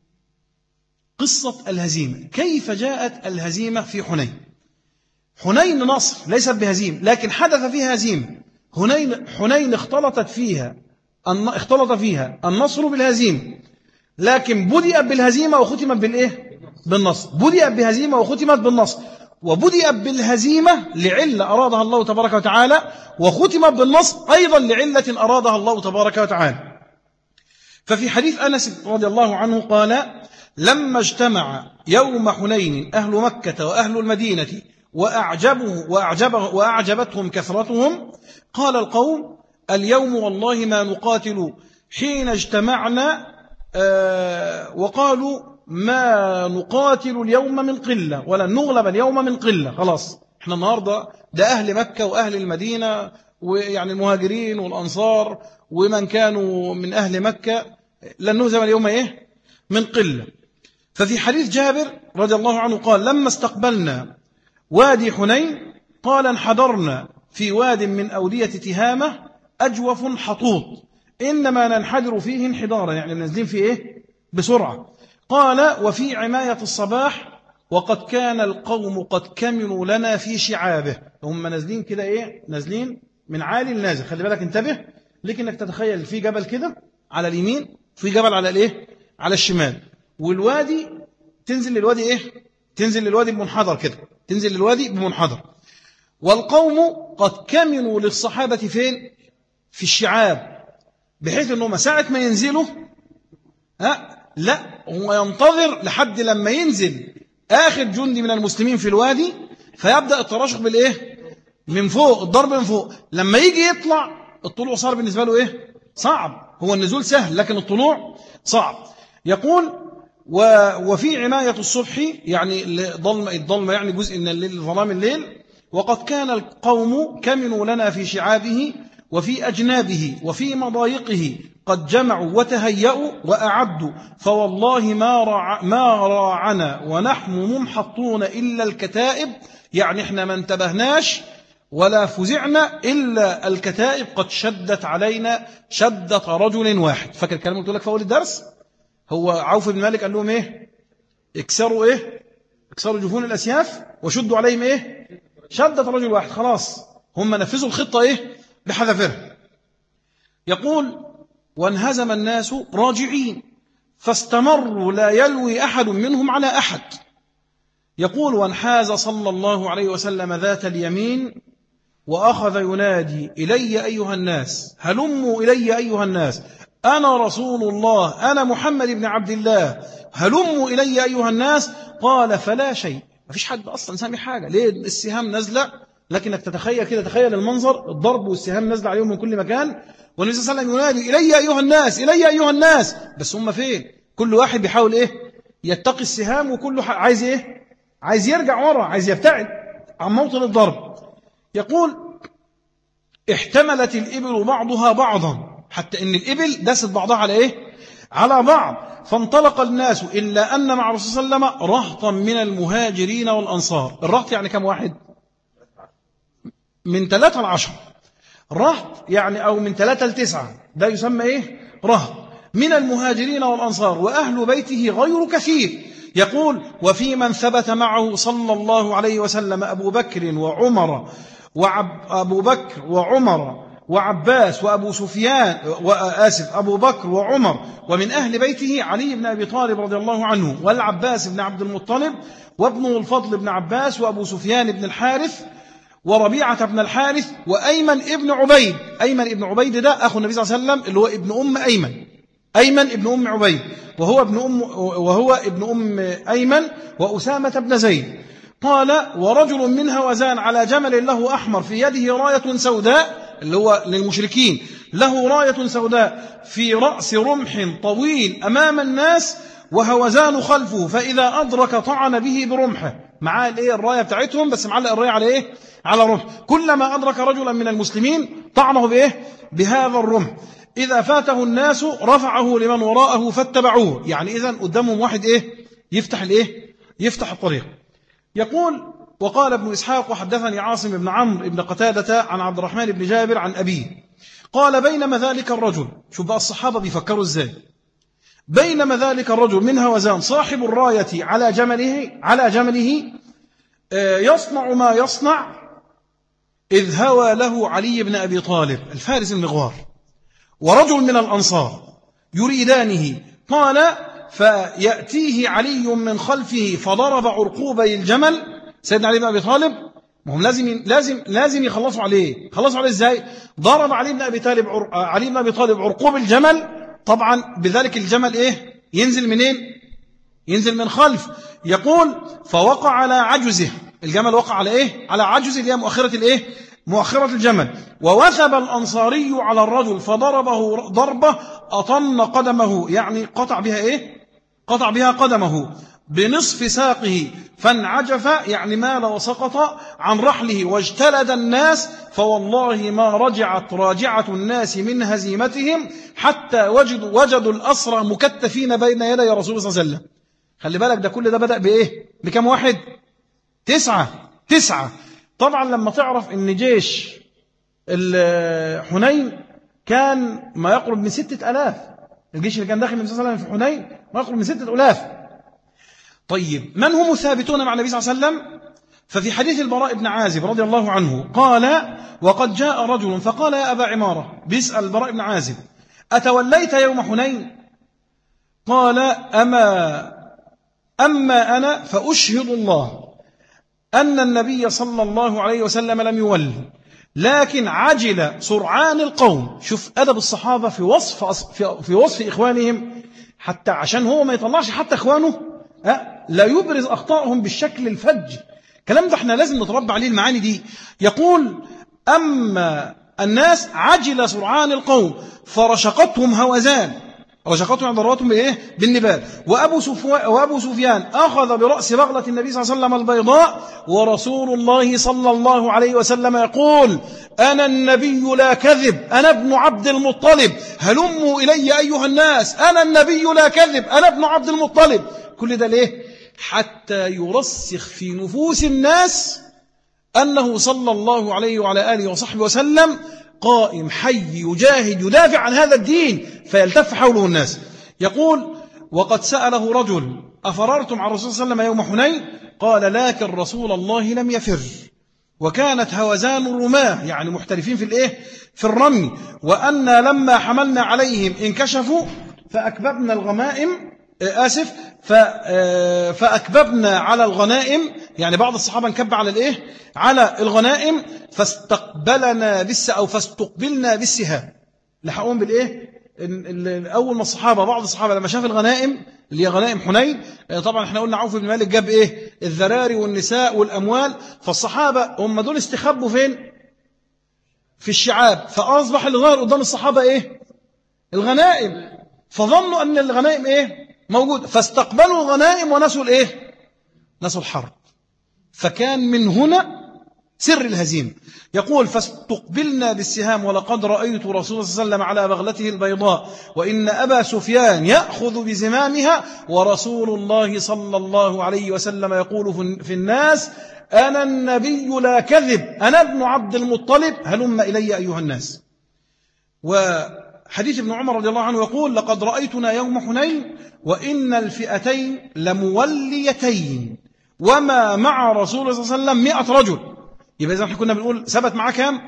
قصة الهزيمة. كيف جاءت الهزيمة في حنين؟ حنين نصر ليست بهزيمة، لكن حدث فيها هزيمة. حنين حنين اختلطت فيها اختلط فيها النصر بالهزيمة، لكن بدأت بالهزيمة وختمت بالإيه؟ بالنصر. بدأت بهزيمة وختمت بالنصر، وبدأت بالهزيمة لعلة أرادها الله تبارك وتعالى، وختمت بالنصر أيضا لعلة أرادها الله تبارك وتعالى. ففي حديث أنس رضي الله عنه قال: لما اجتمع يوم حنين أهل مكة وأهل المدينة وأعجبه وأعجبه وأعجبتهم كثرتهم، قال القوم: اليوم والله ما نقاتل حين اجتمعنا، آه وقالوا: ما نقاتل اليوم من قلة ولا نغلب اليوم من قلة. خلاص احنا النهاردة ده أهل مكة وأهل المدينة، ويعني المهاجرين والأنصار ومن كانوا من أهل مكة، لن نهزم اليوم إيه؟ من قلة. ففي حديث جابر رضي الله عنه قال: لما استقبلنا وادي حنين قال: انحدرنا في واد من أودية تهامة أجوف حطوط، إنما ننحدر فيه انحدارا، يعني نازلين فيه إيه؟ بسرعة. قال: وفي عماية الصباح وقد كان القوم قد كمنوا لنا في شعابه. هم نازلين كده إيه؟ نازلين من عالي النازل. خلي بالك، انتبه لك انك تتخيل في جبل كده على اليمين، في جبل على الايه؟ على الشمال، والوادي تنزل للوادي ايه؟ تنزل للوادي بمنحدر كده، تنزل للوادي بمنحدر. والقوم قد كمنوا للصحابة فين؟ في الشعاب، بحيث انهم ساعة ما ينزلوا ها لا هو ينتظر لحد لما ينزل آخر جندي من المسلمين في الوادي، فيبدأ التراشق بالايه؟ من فوق، الضرب من فوق. لما يجي يطلع، الطلوع صار بالنسبة له ايه؟ صعب. هو النزول سهل لكن الطلوع صعب. يقول: وفي عماية الصبح، يعني الضلمة الضلمة يعني جزء من الليل، ظلام الليل. وقد كان القوم كمنوا لنا في شعابه وفي أجنابه وفي مضايقه، قد جمعوا وتهيأوا وأعدوا، فوالله ما راع ما راعنا ونحن منحطون إلا الكتائب، يعني احنا ما انتبهناش ولا فزعنا إلا الكتائب قد شدت علينا شدة رجل واحد. فاكر الكلام قلت لك في أول الدرس؟ هو عوف بن مالك قال لهم إيه؟ اكسروا إيه؟ اكسروا جفون الأسياف وشدوا عليهم إيه؟ شدة رجل واحد. خلاص هم نفذوا الخطة إيه؟ بحذافيرها. يقول وانهزم الناس راجعين فاستمروا لا يلوي أحد منهم على أحد. يقول وانحاز صلى الله عليه وسلم ذات اليمين وأخذ ينادي إلي أيها الناس، هلموا إلي أيها الناس، أنا رسول الله، أنا محمد بن عبد الله، هلموا إلي أيها الناس. قال فلا شيء، ما فيش حد أصلا سامي حاجة، ليه؟ السهام نزلة، لكنك تتخيل كده، تخيل المنظر، الضرب والسهام نزل عليهم من كل مكان، والنبي صلى الله عليه وسلم ينادي إلي أيها الناس، إلي أيها الناس، بس هم فين؟ كل واحد بيحاول إيه؟ يتقي السهام، وكله عايز إيه؟ عايز يرجع ورا، عايز يبتعد عن موطن الضرب. يقول احتملت الإبل بعضها بعضا، حتى إن الإبل دست بعضها على إيه؟ على بعض. فانطلق الناس إلا أن مع الرسول صلى الله عليه وسلم رهطا من المهاجرين والأنصار. الرهط يعني كم واحد؟ من ثلاثة لعشر. رهط يعني أو من ثلاثة لتسعة، ده يسمى إيه؟ رهط. من المهاجرين والأنصار وأهل بيته غير كثير. يقول وفي من ثبت معه صلى الله عليه وسلم أبو بكر وعمر وعب أبو بكر وعمر وعباس وأبو سفيان وآسف أبو بكر وعمر، ومن أهل بيته علي بن أبي طالب رضي الله عنه والعباس بن عبد المطلب وابنه الفضل بن عباس وأبو سفيان بن الحارث وربيعة بن الحارث وأيمن ابن عبيد. أيمن ابن عبيد ده أخو النبي صلى الله عليه وسلم اللي هو ابن أم أيمن، أيمن ابن أم عبيد، وهو ابن أم وهو ابن أم أيمن وأسامة بن زيد. قال ورجل من هوزان على جمل له أحمر في يده راية سوداء، اللي هو للمشركين، له راية سوداء في رأس رمح طويل أمام الناس وهوزان خلفه، فإذا أدرك طعن به برمحه. معاه الايه الرايه بتاعتهم، بس معلق الرايه على ايه؟ على رمح. كلما أدرك رجلا من المسلمين طعنه بايه؟ بهذا الرمح. إذا فاته الناس رفعه لمن وراءه فاتبعوه. يعني إذن قدامهم واحد ايه؟ يفتح الايه؟ يفتح الطريق. يقول وقال ابن إسحاق وحدثني عاصم بن عمرو بن قتادة عن عبد الرحمن بن جابر عن أبيه قال بينما ذلك الرجل، شوف بقى الصحابة بيفكروا ازاي، بينما ذلك الرجل من هوزان صاحب الراية على جمله على جمله يصنع ما يصنع إذ هوى له علي بن أبي طالب الفارس المغوار ورجل من الأنصار يريدانه. قال فيأتيه علي من خلفه فضرب عرقوبي الجمل. سيدنا علي بن أبي طالب هم لازم لازم لازم يخلصوا عليه. خلصوا عليه ازاي؟ ضرب علي بن أبي طالب علي بن أبي طالب عرقوب الجمل. طبعا بذلك الجمل ايه؟ ينزل منين؟ ينزل من خلف. يقول فوقع على عجزه، الجمل وقع على ايه؟ على عجزه اللي هي مؤخرة الايه؟ مؤخرة الجمل. ووثب الأنصاري على الرجل فضربه ضربة أطن قدمه، يعني قطع بها ايه؟ قطع بها قدمه بنصف ساقه فانعجف، يعني مال وسقط عن رحله واجتلد الناس. فوالله ما رجعت راجعة الناس من هزيمتهم حتى وجدوا, وجدوا الأسرى مكتفين بين يدي رسول الله صلى الله عليه وسلم. خلي بالك ده كل ده بدأ بإيه؟ بكم واحد؟ تسعة تسعة. طبعا لما تعرف ان جيش حنين كان ما يقرب من ستة ألاف، الجيش اللي كان داخل النبي صلى الله عليه وسلم في حنين ما يقرب من ستة ألاف. طيب من هم ثابتون مع النبي صلى الله عليه وسلم؟ ففي حديث البراء بن عازب رضي الله عنه قال وقد جاء رجل فقال يا أبا عمارة، بيسأل البراء بن عازب أتوليت يوم حنين؟ قال أما أما أنا فأشهد الله أن النبي صلى الله عليه وسلم لم يول، لكن عجل سرعان القوم. شوف أدب الصحابة في وصف في وصف إخوانهم، حتى عشان هو ما يطلعش حتى إخوانه لا يبرز أخطائهم بالشكل الفج. كلام ده احنا لازم نتربى عليه المعاني دي. يقول أما الناس عجل سرعان القوم فرشقتهم هوزان، رشقتهم ضربتهم بإيه؟ بالنبال. وأبو, وأبو سفيان أخذ برأس بغلة النبي صلى الله عليه وسلم البيضاء، ورسول الله صلى الله عليه وسلم يقول أنا النبي لا كذب، أنا ابن عبد المطلب، هلموا إلي أيها الناس، أنا النبي لا كذب، أنا ابن عبد المطلب. كل ده ليه؟ حتى يرسخ في نفوس الناس أنه صلى الله عليه وعلى آله وصحبه وسلم قائم حي يجاهد يدافع عن هذا الدين، فيلتف حوله الناس. يقول وقد سأله رجل أفررتم عن الرسول صلى الله عليه وسلم يوم حنين؟ قال لكن رسول الله لم يفر،
وكانت هوزان الرماة يعني محترفين في الإيه في الرمي، وأن لما حملنا عليهم انكشفوا فأكببنا الغمائم آسف فأكببنا على الغنائم، يعني بعض الصحابة انكب على الإيه على الغنائم، فاستقبلنا بالس أو فاستقبلنا بالسهام، لحقهم بالإيه أول ما الصحابة بعض الصحابة لما شاف الغنائم اللي هي غنائم حنين، طبعا احنا قلنا عوف بن مالك جاب إيه الذراري والنساء والأموال، فالصحابة هم دول استخبوا فين في الشعاب، فأصبح اللي ظهر قدام الصحابة إيه الغنائم، فظنوا أن الغنائم إيه موجود، فاستقبلوا الغنائم ونسوا الإيه نسوا الحرب، فكان من هنا سر الهزيمة. يقول فاستقبلنا بالسهام ولقد رأيت رسول الله صلى الله عليه وسلم على بغلته البيضاء وإن أبا سفيان يأخذ بزمامها ورسول الله صلى الله عليه وسلم يقول في الناس أنا النبي لا كذب أنا ابن عبد المطلب هلم إلي أيها الناس. وحديث ابن عمر رضي الله عنه يقول لقد رأيتنا يوم حنين وإن الفئتين لموليتين وما مع رسول الله صلى الله عليه وسلم مئة رجل، يبقى إذا احنا كنا بنقول ثبت معاه كام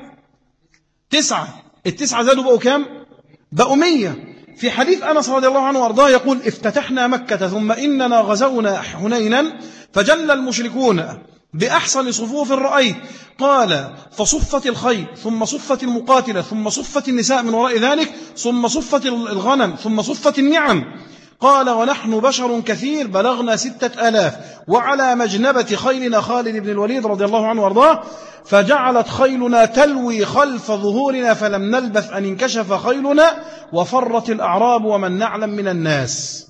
تسعة، التسعة زادوا بقوا كام بقوا مية. في حديث أنس رضي الله عنه وارضاه يقول افتتحنا مكة ثم إننا غزونا حنينا فجل المشركون بأحسن صفوف رأيت، قال فصفت الخيل ثم صفت المقاتلة ثم صفت النساء من وراء ذلك ثم صفت الغنم ثم صفت النعم، قال ونحن بشر كثير بلغنا ستة آلاف وعلى مجنبة خيلنا خالد بن الوليد رضي الله عنه وارضاه، فجعلت خيلنا تلوي خلف ظهورنا فلم نلبث أن انكشف خيلنا وفرت الأعراب ومن نعلم من الناس.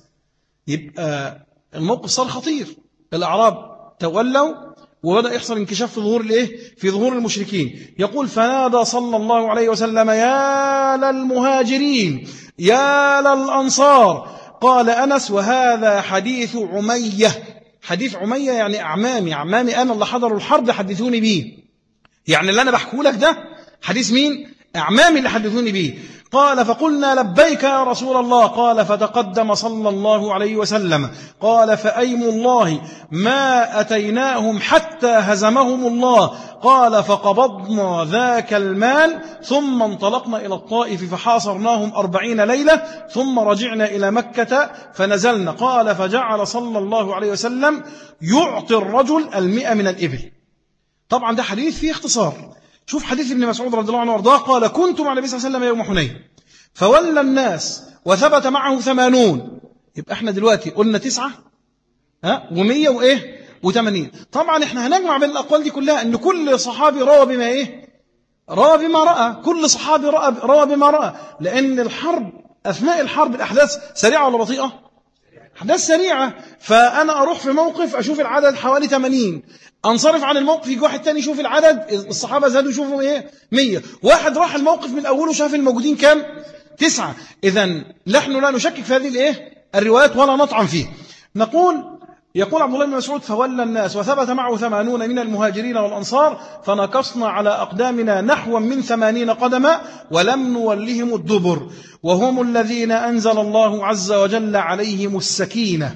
يبقى الموقف صار خطير، الأعراب تولوا وبدأ يحصل انكشاف في ظهور الايه في ظهور المشركين. يقول فنادى صلى الله عليه وسلم يا للمهاجرين يا للأنصار، قال أنس وهذا حديث عمية، حديث عمية يعني أعمامي أعمامي أنا اللي حضروا الحرب حدثوني بيه، يعني اللي أنا بحكوا لك ده حديث مين أعمامي اللي حدثوني بيه. قال فقلنا لبيك يا رسول الله، قال فتقدم صلى الله عليه وسلم قال فأيم الله ما أتيناهم حتى هزمهم الله، قال فقبضنا ذاك المال ثم انطلقنا إلى الطائف فحاصرناهم أربعين ليلة ثم رجعنا إلى مكة فنزلنا، قال فجعل صلى الله عليه وسلم يعطي الرجل المئة من الإبل. طبعا ده حديث فيه اختصار. شوف حديث ابن مسعود رضي الله عنه وارضاه قال كنت مع النبي صلى الله عليه وسلم يوم حنين فولى الناس وثبت معه ثمانون، يبقى احنا دلوقتي قلنا تسعة ها ومية وايه وثمانين. طبعا احنا هنجمع بين الأقوال دي كلها ان كل صحابي روى بما ايه روى بما رأى، كل صحابي رأى روى بما رأى، لأن الحرب أثناء الحرب الأحداث سريعة ولا بطيئة؟ أحداث سريعة، فأنا أروح في موقف أشوف العدد حوالي ثمانين، أنصرف عن الموقف يجي واحد تاني يشوف العدد الصحابة زادوا يشوفوا إيه مية، واحد راح الموقف من أوله شاف الموجودين كام تسعة. إذن نحن لا نشكك في هذه الإيه الروايات ولا نطعن فيه. نقول يقول عبد الله بن مسعود فولى الناس وثبت معه ثمانون من المهاجرين والأنصار فنكصنا على أقدامنا نحو من ثمانين قدما ولم نولهم الدبر وهم الذين أنزل الله عز وجل عليهم السكينة.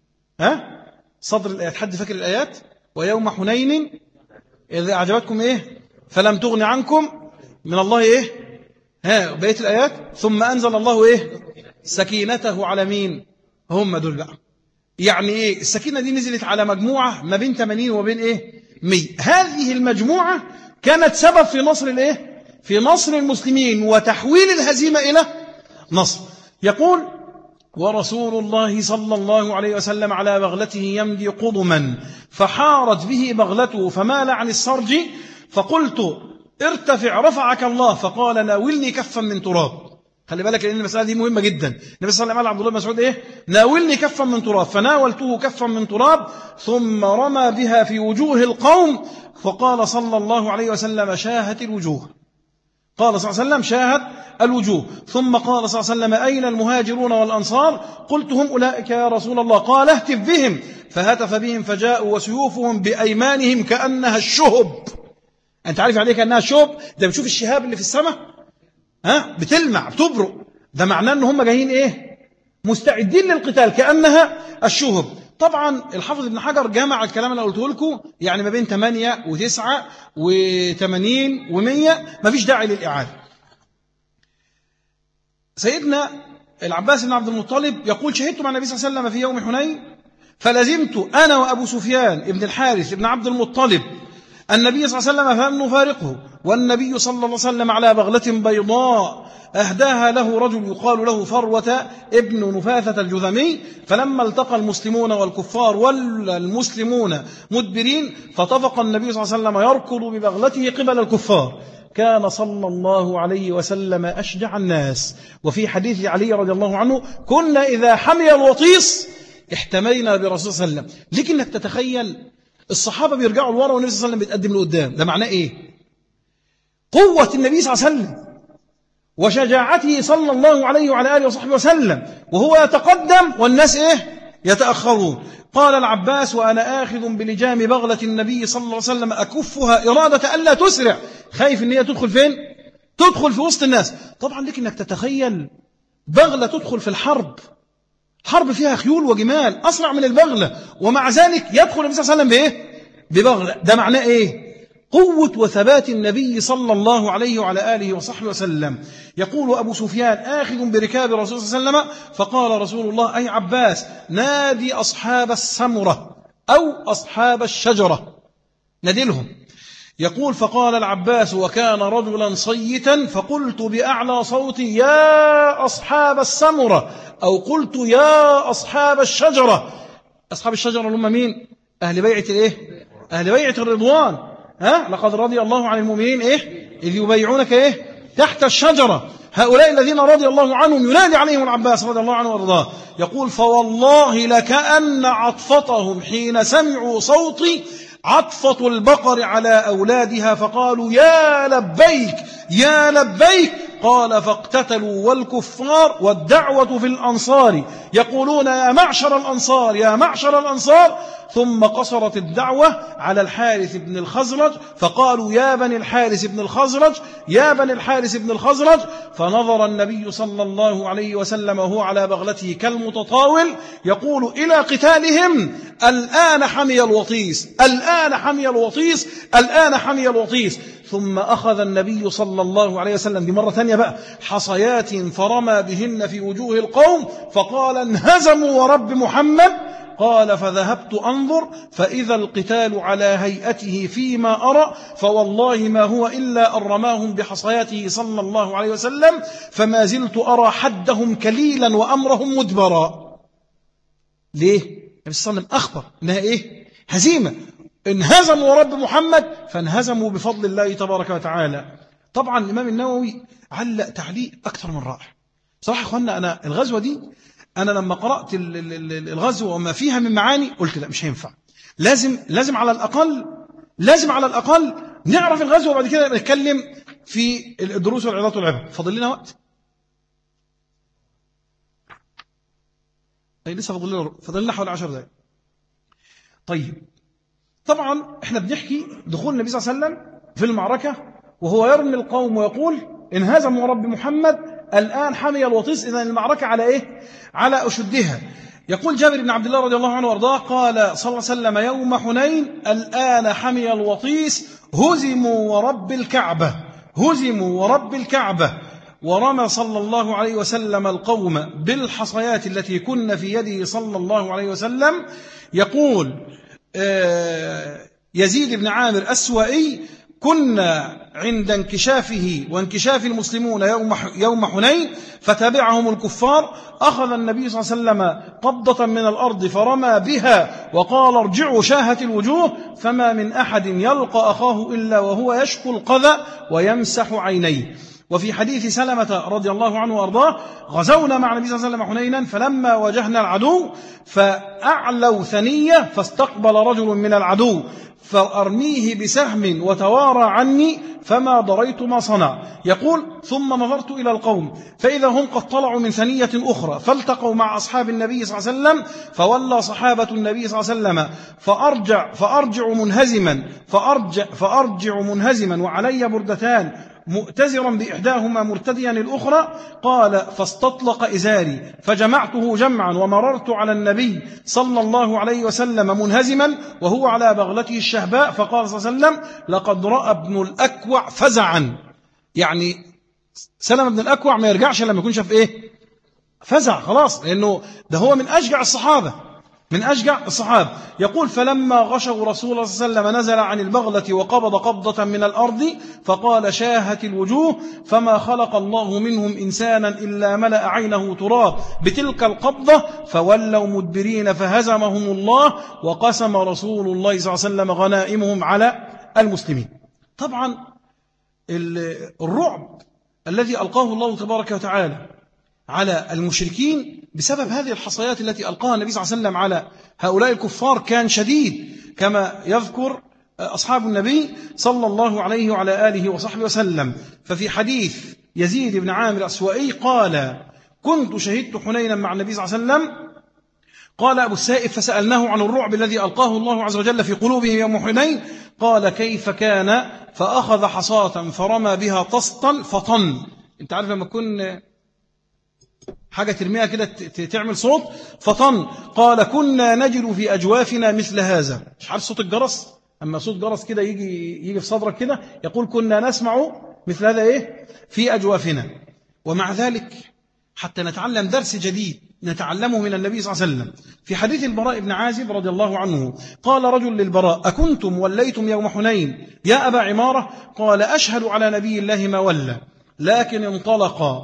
ها صدر الآيات، حد فاكر الآيات؟ ويوم حنين إذا أعجبتكم إيه فلم تغن عنكم من الله إيه ها بقية الآيات ثم أنزل الله إيه سكينته على مين؟ هم دول بقى. يعني إيه السكينة دي نزلت على مجموعة ما بين ثمانين وبين إيه مية، هذه المجموعة كانت سبب في نصر الإيه في نصر المسلمين وتحويل الهزيمة إلى نصر. يقول ورسول الله صلى الله عليه وسلم على بغلته يمضي قضما فحارت به بغلته فمال عن السرج فقلت ارتفع رفعك الله فقال ناولني كفا من تراب. خلي بالك لأن المسألة دي مهمة جدا. النبي صلى الله عليه وسلم قال عبد الله بن مسعود إيه ناولني كفا من تراب فناولته كفا من تراب ثم رمى بها في وجوه القوم فقال صلى الله عليه وسلم شاهت الوجوه، قال صلى الله عليه وسلم شاهد الوجوه. ثم قال صلى الله عليه وسلم أين المهاجرون والأنصار؟ قلت هم أولئك يا رسول الله، قال اهتف بهم فهتف بهم فجاءوا وسيوفهم بأيمانهم كأنها الشهب. أنت عارف عليك أنها الشهب؟ ده بتشوف الشهاب اللي في السماء ها بتلمع بتبرق، ده معناه أن هم جايين إيه مستعدين للقتال كأنها الشهب. طبعا الحافظ ابن حجر جمع الكلام اللي قلته لكم، يعني ما بين ثمانية وتسعة وثمانين ومية، ما فيش داعي للإعادة. سيدنا العباس بن عبد المطلب يقول: شهدت مع النبي صلى الله عليه وسلم في يوم حنين، فلزمت أنا وأبو سفيان ابن الحارث ابن عبد المطلب النبي صلى الله عليه وسلم فلم نفارقه، والنبي صلى الله عليه وسلم على بغلة بيضاء أهداها له رجل يقال له فروة ابن نفاثة الجذمي. فلما التقى المسلمون والكفار والمسلمون مدبرين، فطفق النبي صلى الله عليه وسلم يركض ببغلته قبل الكفار. كان صلى الله عليه وسلم أشجع الناس. وفي حديث علي رضي الله عنه: كنا إذا حمي الوطيس احتمينا برسول صلى الله عليه وسلم. لكن انك تتخيل الصحابة بيرجعوا لورا والنبي صلى الله عليه وسلم بيتقدم لقدام، ده معناه ايه؟ قوة النبي صلى الله عليه وسلم وشجاعته صلى الله عليه وعلى آله وصحبه وسلم، وهو يتقدم والناس ايه؟ يتأخرون. قال العباس: وأنا آخذ بلجام بغلة النبي صلى الله عليه وسلم أكفها إرادة ألا تسرع، خايف ان هي تدخل فين؟ تدخل في وسط الناس. طبعا لك انك تتخيل بغلة تدخل في الحرب، حرب فيها خيول وجمال أسرع من البغلة، ومع ذلك يدخل النبي صلى الله عليه وسلم بإيه؟ ببغلة. ده معناه إيه؟ قوة وثبات النبي صلى الله عليه وعلى آله وصحبه وسلم. يقول أبو سفيان: آخذ بركاب رسول الله صلى الله عليه وسلم، فقال رسول الله: أي عباس، نادي أصحاب السمرة أو أصحاب الشجرة، نادلهم. يقول: فقال العباس وكان رجلا صيتا، فقلت بأعلى صوتي: يا أصحاب السمرة، أو قلت: يا أصحاب الشجرة. أصحاب الشجرة هم مين؟ أهل بيعة الإيه؟ أهل بيعة الرضوان. ها؟ لقد رضي الله عن المؤمنين إيه؟ إذ يبايعونك إيه؟ تحت الشجرة. هؤلاء الذين رضي الله عنهم ينادي عليهم العباس رضي الله عنه وارضاه. يقول: فوالله لكأن عطفتهم حين سمعوا صوتي عطفة البقر على أولادها، فقالوا: يا لبيك يا لبيك. قال: فاقتتلوا والكفار والدعوة في الأنصار يقولون: يا معشر الأنصار يا معشر الأنصار. ثم قصرت الدعوة على الحارث بن الخزرج، فقالوا: يا بني الحارث بن الخزرج يا بني الحارث بن الخزرج. فنظر النبي صلى الله عليه وسلم وهو على بغلته كالمتطاول يقول: إلى قتالهم، الآن حمي الوطيس الآن حمي الوطيس الآن حمي الوطيس. ثم أخذ النبي صلى الله عليه وسلم، دي مرة ثانية بقى، حصيات فرمى بهن في وجوه القوم، فقال: انهزموا ورب محمد. قال: فذهبت أنظر فإذا القتال على هيئته فيما أرى، فوالله ما هو إلا أن رماهم بحصياته صلى الله عليه وسلم، فما زلت أرى حدهم كليلا وأمرهم مدبرا. ليه؟ النبي صلى الله عليه وسلم أخبر إنها إيه؟ هزيمة. انهزموا رب محمد، فانهزموا بفضل الله تبارك وتعالى. طبعا الإمام النووي علق تعليق أكثر من رائع. صراحة أخوانا، أنا الغزوة دي أنا لما قرأت الغزوة وما فيها من معاني قلت لا، مش هينفع، لازم لازم على الأقل لازم على الأقل نعرف الغزوة، وبعد كده نتكلم في الدروس والعظات والعبر. فاضل لنا وقت؟ أي لسه فاضل لنا فاضل لنا حوالي عشر دقائق. طيب، طبعا احنا بنحكي دخول النبي صلى الله عليه وسلم في المعركة وهو يرمي القوم ويقول: انهزموا رب محمد، الآن حمي الوطيس. إذن المعركة على إيه؟ على أشدها. يقول جابر بن عبد الله رضي الله عنه وارضاه: قال صلى الله عليه وسلم يوم حنين: الآن حمي الوطيس، هزموا ورب الكعبة هزموا ورب الكعبة. ورمى صلى الله عليه وسلم القوم بالحصيات التي كن في يده صلى الله عليه وسلم. يقول يزيد بن عامر السوائي: كنا عند انكشافه وانكشاف المسلمون يوم يوم حنين، فتابعهم الكفار. أخذ النبي صلى الله عليه وسلم قبضة من الأرض فرمى بها وقال: ارجعوا شاهت الوجوه، فما من أحد يلقى أخاه إلا وهو يشكو القذى ويمسح عينيه. وفي حديث سلمة رضي الله عنه وأرضاه: غزونا مع النبي صلى الله عليه وسلم حنينا، فلما واجهنا العدو فأعلوا ثنية، فاستقبل رجل من العدو فأرميه بسهم وتوارى عني، فما دريت ما صنع. يقول: ثم نظرت إلى القوم فإذا هم قد طلعوا من ثنية أخرى، فالتقوا مع أصحاب النبي صلى الله عليه وسلم، فولى صحابة النبي صلى الله عليه وسلم، فأرجع فأرجع منهزما فأرجع, فأرجع منهزما وعلي بردتان مؤتزرا بإحداهما مرتديا الأخرى. قال فاستطلق إزاري فجمعته جمعا ومررت على النبي صلى الله عليه وسلم منهزما وهو على بغلته الشهباء فقال صلى الله عليه وسلم لقد رأى ابن الأكوع فزعا. يعني سلم ابن الأكوع ما يرجعش لما يكون شاف إيه؟ فزع خلاص، لأنه ده هو من أشجع الصحابة من أشجع الصحابة. يقول فلما غشوا رسول الله صلى الله عليه وسلم نزل عن البغلة وقبض قبضة من الأرض فقال شاهت الوجوه فما خلق الله منهم إنسانا إلا ملأ عينه تراب بتلك القبضة فولوا مدبرين فهزمهم الله وقسم رسول الله صلى الله عليه وسلم غنائمهم على المسلمين. طبعا الرعب الذي ألقاه الله تبارك وتعالى على المشركين بسبب هذه الحصيات التي ألقاها النبي صلى الله عليه وسلم على هؤلاء الكفار كان شديد، كما يذكر أصحاب النبي صلى الله عليه وعلى آله وصحبه وسلم. ففي حديث يزيد بن عامر الأسوائي قال كنت شهدت حنينا مع النبي صلى الله عليه وسلم. قال أبو السائب فسألناه عن الرعب الذي ألقاه الله عز وجل في قلوبهم يوم حنين قال كيف كان؟ فأخذ حصاة فرمى بها طسطا فطن. انت عارف لما تكون حاجة ترميها كده تعمل صوت فطن. قال كنا نجد في أجوافنا مثل هذا. مش عارف صوت الجرس؟ أما صوت جرس كده يجي يجي في صدرك كده يقول كنا نسمع مثل هذا إيه في أجوافنا. ومع ذلك حتى نتعلم درس جديد نتعلمه من النبي صلى الله عليه وسلم في حديث البراء بن عازب رضي الله عنه قال رجل للبراء أكنتم وليتم يوم حنين يا أبا عمارة؟ قال أشهد على نبي الله ما ولى لكن انطلق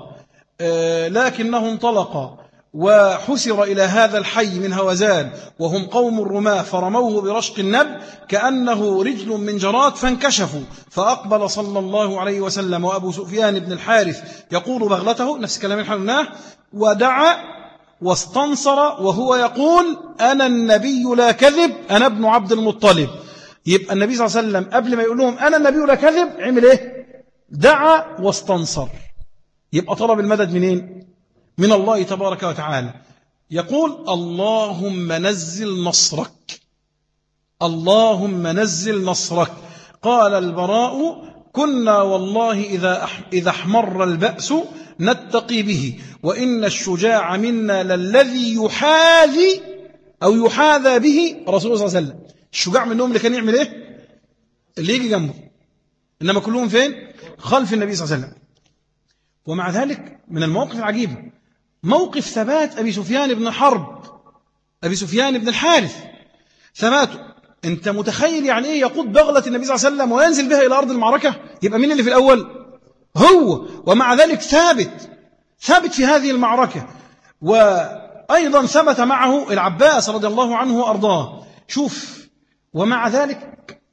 لكنه انطلق وحسر إلى هذا الحي من هوزان وهم قوم الرماة فرموه برشق النب كأنه رجل من جراد فانكشفوا فأقبل صلى الله عليه وسلم وأبو سفيان بن الحارث يقول بغلته نفس كلام الحناه ودعا واستنصر وهو يقول أنا النبي لا كذب أنا ابن عبد المطلب. يبقى النبي صلى الله عليه وسلم قبل ما يقول لهم أنا النبي لا كذب عمل إيه؟ دعا واستنصر. يبقى طلب المدد منين؟ من الله تبارك وتعالى. يقول اللهم نزل نصرك اللهم نزل نصرك. قال البراء كنا والله إذا إذا احمر البأس نتقي به وإن الشجاع منا للذي يحاذي أو يحاذى به رسول الله صلى الله عليه وسلم. الشجاع منهم اللي كان يعمل إيه؟ اللي يجي جنبه، إنما كلهم فين؟ خلف النبي صلى الله عليه وسلم. ومع ذلك من المواقف العجيبة موقف ثبات أبي سفيان بن حرب أبي سفيان بن الحارث ثباته. أنت متخيل يعني إيه يقود بغلة النبي صلى الله عليه وسلم وينزل بها إلى أرض المعركة؟ يبقى مين اللي في الأول؟ هو. ومع ذلك ثابت ثابت في هذه المعركة. وأيضا ثبت معه العباس رضي الله عنه وأرضاه. شوف ومع ذلك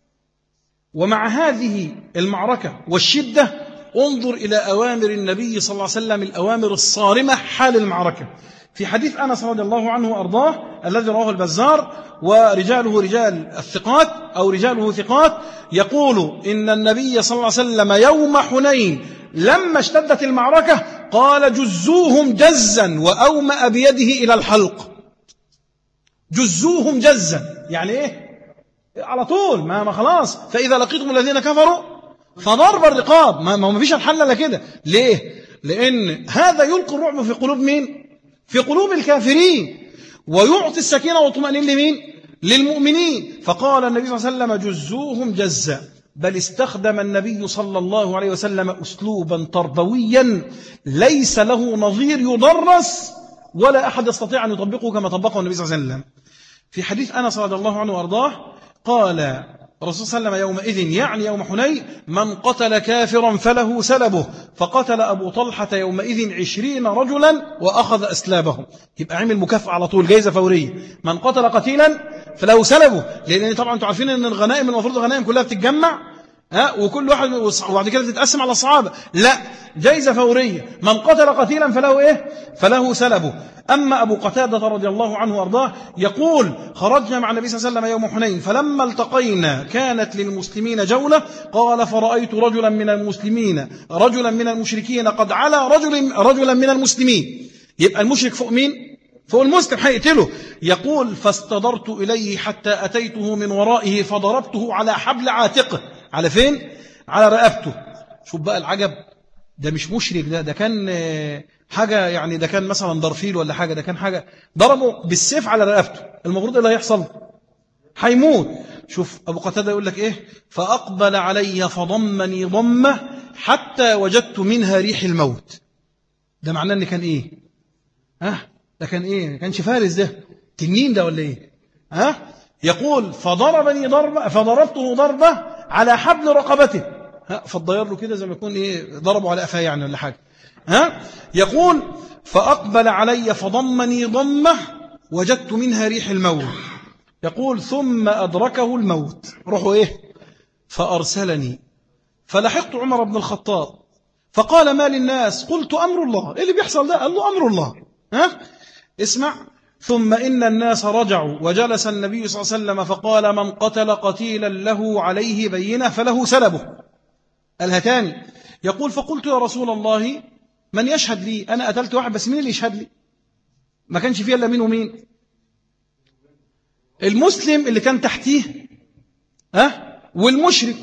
ومع هذه المعركة والشدة انظر إلى أوامر النبي صلى الله عليه وسلم الأوامر الصارمة حال المعركة. في حديث أنس رضي الله عنه وأرضاه الذي رواه البزار ورجاله رجال الثقات أو رجاله ثقات يقول إن النبي صلى الله عليه وسلم يوم حنين لما اشتدت المعركة قال جزوهم جزا وأومأ بيده إلى الحلق. جزوهم جزا يعني إيه؟ على طول ما, ما خلاص فإذا لقيتم الذين كفروا فضرب الرقاب. ما ما فيش الحل الا كده. ليه؟ لأن هذا يلقي الرعب في قلوب مين؟ في قلوب الكافرين ويعطي السكينة والطمأنينة لمين؟ للمؤمنين. فقال النبي صلى الله عليه وسلم جزوهم جزا. بل استخدم النبي صلى الله عليه وسلم أسلوبا تربويا ليس له نظير يدرس ولا أحد يستطيع أن يطبقه كما طبقه النبي صلى الله عليه وسلم. في حديث أنس رضي الله عنه وأرضاه قال الرسول صلى الله عليه وسلم يومئذ يعني يوم حنين من قتل كافرا فله سلبه فقتل أبو طلحة يومئذ عشرين رجلا وأخذ أسلابهم. يبقى عمل مكافأة على طول جايزة فورية. من قتل قتيلا فله سلبه لأن طبعا انتم عارفين أن الغنائم المفروض الغنائم كلها بتتجمع ها وكل واحد وبعد كده تتقسم على الصحابة. لا جايزة فورية. من قتل قتيلا فله إيه؟ فله سلبه. أما أبو قتادة رضي الله عنه وأرضاه يقول خرجنا مع النبي صلى الله عليه وسلم يوم حنين فلما التقينا كانت للمسلمين جولة قال فرأيت رجلا من المسلمين رجلا من المشركين قد على رجل رجلا من المسلمين. يبقى المشرك فوق مين؟ فوق المسلم هيقتله. يقول فاستدرت إليه حتى أتيته من ورائه فضربته على حبل عاتقه. على فين؟ على رقبته. شوف بقى العجب، ده مش مشرك، ده ده كان حاجة يعني، ده كان مثلا ضرفيل ولا حاجة، ده كان حاجة ضربه بالسيف على رقبته، المفروض إيه اللي هيحصل؟ هيموت. شوف أبو قتادة يقول لك إيه؟ فأقبل علي فضمني ضمة حتى وجدت منها ريح الموت. ده معناه إن كان إيه؟ ها؟ ده كان إيه؟ ما كانش فارس، ده تنين ده ولا إيه؟ ها؟ يقول فضربني ضربة، فضربته ضربة على حبل رقبته، ها؟ فالضير له كده زي ما يكون إيه، ضربه على قفاه يعني ولا حاجة. ها؟ يقول فأقبل علي فضمني ضمة وجدت منها ريح الموت. يقول ثم أدركه الموت، روحوا إيه؟ فأرسلني فلحقت عمر بن الخطاب فقال ما للناس؟ قلت أمر الله. إيه اللي بيحصل ده؟ قال له أمر الله. ها؟ اسمع. ثم إن الناس رجعوا وجلس النبي صلى الله عليه وسلم فقال من قتل قتيلا له عليه بينة فله سلبه. قالها تاني. يقول فقلت يا رسول الله من يشهد لي؟ أنا قتلت واحد بس مين اللي يشهد لي؟ ما كانش فيه إلا مين ومين؟ المسلم اللي كان تحتيه، ها؟ والمشرك.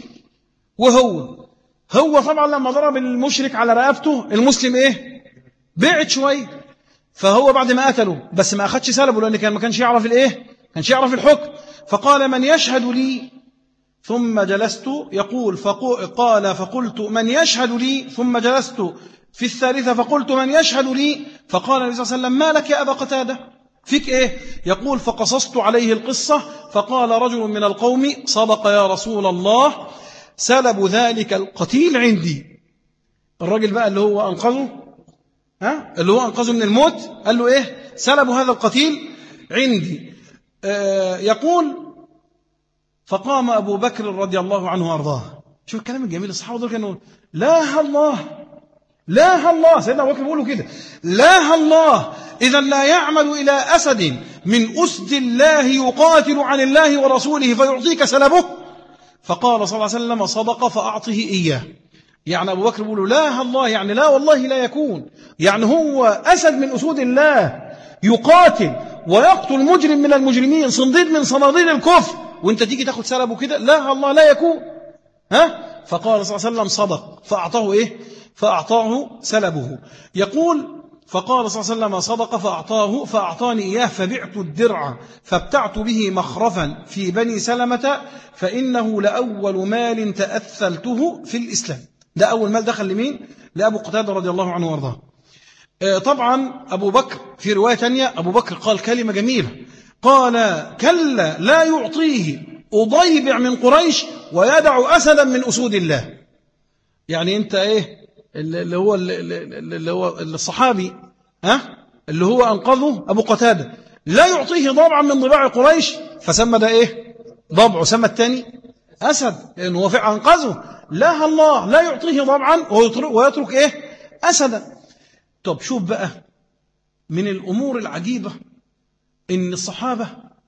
وهو هو طبعا لما ضرب المشرك على رقبته المسلم ايه؟ بعد شويه، فهو بعد ما قتله بس ما اخدش سلبه لان كان ما كانش يعرف الايه؟ كانش يعرف الحكم. فقال من يشهد لي؟ ثم جلست. يقول قال فقلت من يشهد لي؟ ثم جلست في الثالثة فقلت من يشهد لي؟ فقال النبي صلى الله عليه وسلم ما لك يا أبا قتادة؟ فيك إيه؟ يقول فقصصت عليه القصة فقال رجل من القوم صدق يا رسول الله سلب ذلك القتيل عندي. الراجل بقى اللي هو أنقذه، ها؟ اللي هو أنقذه من الموت قال له إيه؟ سلب هذا القتيل عندي. آه يقول فقام أبو بكر رضي الله عنه وأرضاه. شوف الكلام الجميل، الصحابة دول كانوا لا الله لا الله، سيدنا أبو بكر بيقولوا كده لا الله إذا لا يعمل إلى أسد من أسد الله يقاتل عن الله ورسوله فيعطيك سلبه. فقال صلى الله عليه وسلم صدق فأعطه إياه. يعني أبو بكر بيقولوا لا الله، يعني لا والله لا يكون، يعني هو أسد من أسود الله يقاتل ويقتل مجرم من المجرمين، صنديد من صناديد الكفر، وانت تيجي تاخد سلبه كده؟ لا الله لا يكون. ها؟ فقال صلى الله عليه وسلم صدق فأعطاه إيه؟ فأعطاه سلبه. يقول فقال صلى الله عليه وسلم صدق فأعطاه فأعطاني إياه فبعت الدرع فابتعت به مخرفا في بني سلمة فإنه لأول مال تأثلته في الإسلام. ده أول مال دخل لمين؟ لأبو قتادة رضي الله عنه وارضاه. طبعا أبو بكر في رواية تانية أبو بكر قال كلمة جميلة، قال كلا لا يعطيه أضيبع من قريش ويدع أسدا من أسود الله. يعني أنت إيه اللي هو اللي هو الصحابي، ها؟ اللي هو أنقذه أبو قتادة لا يعطيه ضبعا من ضباع قريش، فسمى ده إيه؟ ضبع، وسمى الثاني أسد لأنه هو فعلا أنقذه. لا الله لا يعطيه ضبعا ويترك إيه؟ أسدا. طب شوف بقى من الأمور العجيبة إن الصحابة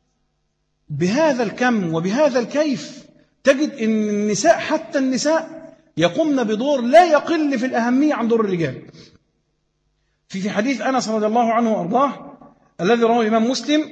بهذا الكم وبهذا الكيف تجد إن النساء حتى النساء يقومن بدور لا يقل في الأهمية عن دور الرجال. في في حديث أنس رضي الله عنه وأرضاه الذي رواه الإمام مسلم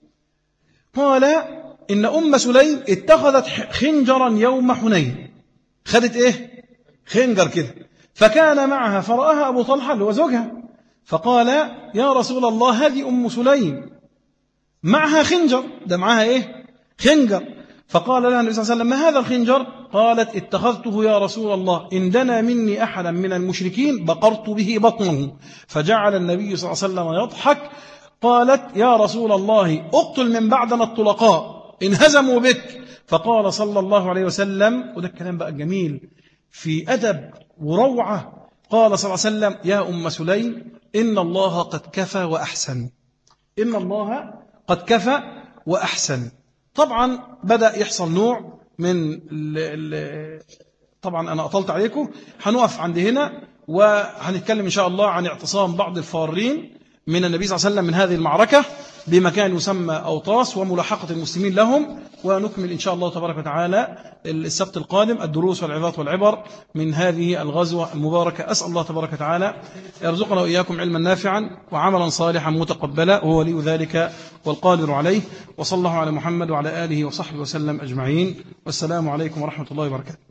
قال إن أم سليم اتخذت خنجرا يوم حنين. خدت إيه؟ خنجر كده، فكان معها فرآها أبو طلحة اللي هو زوجها فقال يا رسول الله هذه أم سليم معها خنجر، ده معها إيه؟ خنجر. فقال لها النبي صلى الله عليه وسلم ما هذا الخنجر؟ قالت اتخذته يا رسول الله إن دنا مني أحدا من المشركين بقرت به بطنه. فجعل النبي صلى الله عليه وسلم يضحك. قالت يا رسول الله اقتل من بعدنا الطلقاء انهزموا بك. فقال صلى الله عليه وسلم، وده الكلام بقى الجميل في أدب وروعة، قال صلى الله عليه وسلم يا أم سليم إن الله قد كفى وأحسن، إن الله قد كفى وأحسن. طبعا بدأ يحصل نوع من ال ال طبعا أنا أطلت عليكم، هنقف عند هنا وهنتكلم إن شاء الله عن اعتصام بعض الفارين من النبي صلى الله عليه وسلم من هذه المعركة بمكان يسمى أوطاس وملاحقة المسلمين لهم، ونكمل إن شاء الله تبارك وتعالى السبت القادم الدروس والعظات والعبر من هذه الغزوة المباركة. أسأل الله تبارك وتعالى يرزقنا وإياكم علما نافعا وعملا صالحا متقبلا وهو ولي ذلك والقادر عليه. وصلى الله على محمد وعلى آله وصحبه وسلم أجمعين، والسلام عليكم ورحمة الله وبركاته.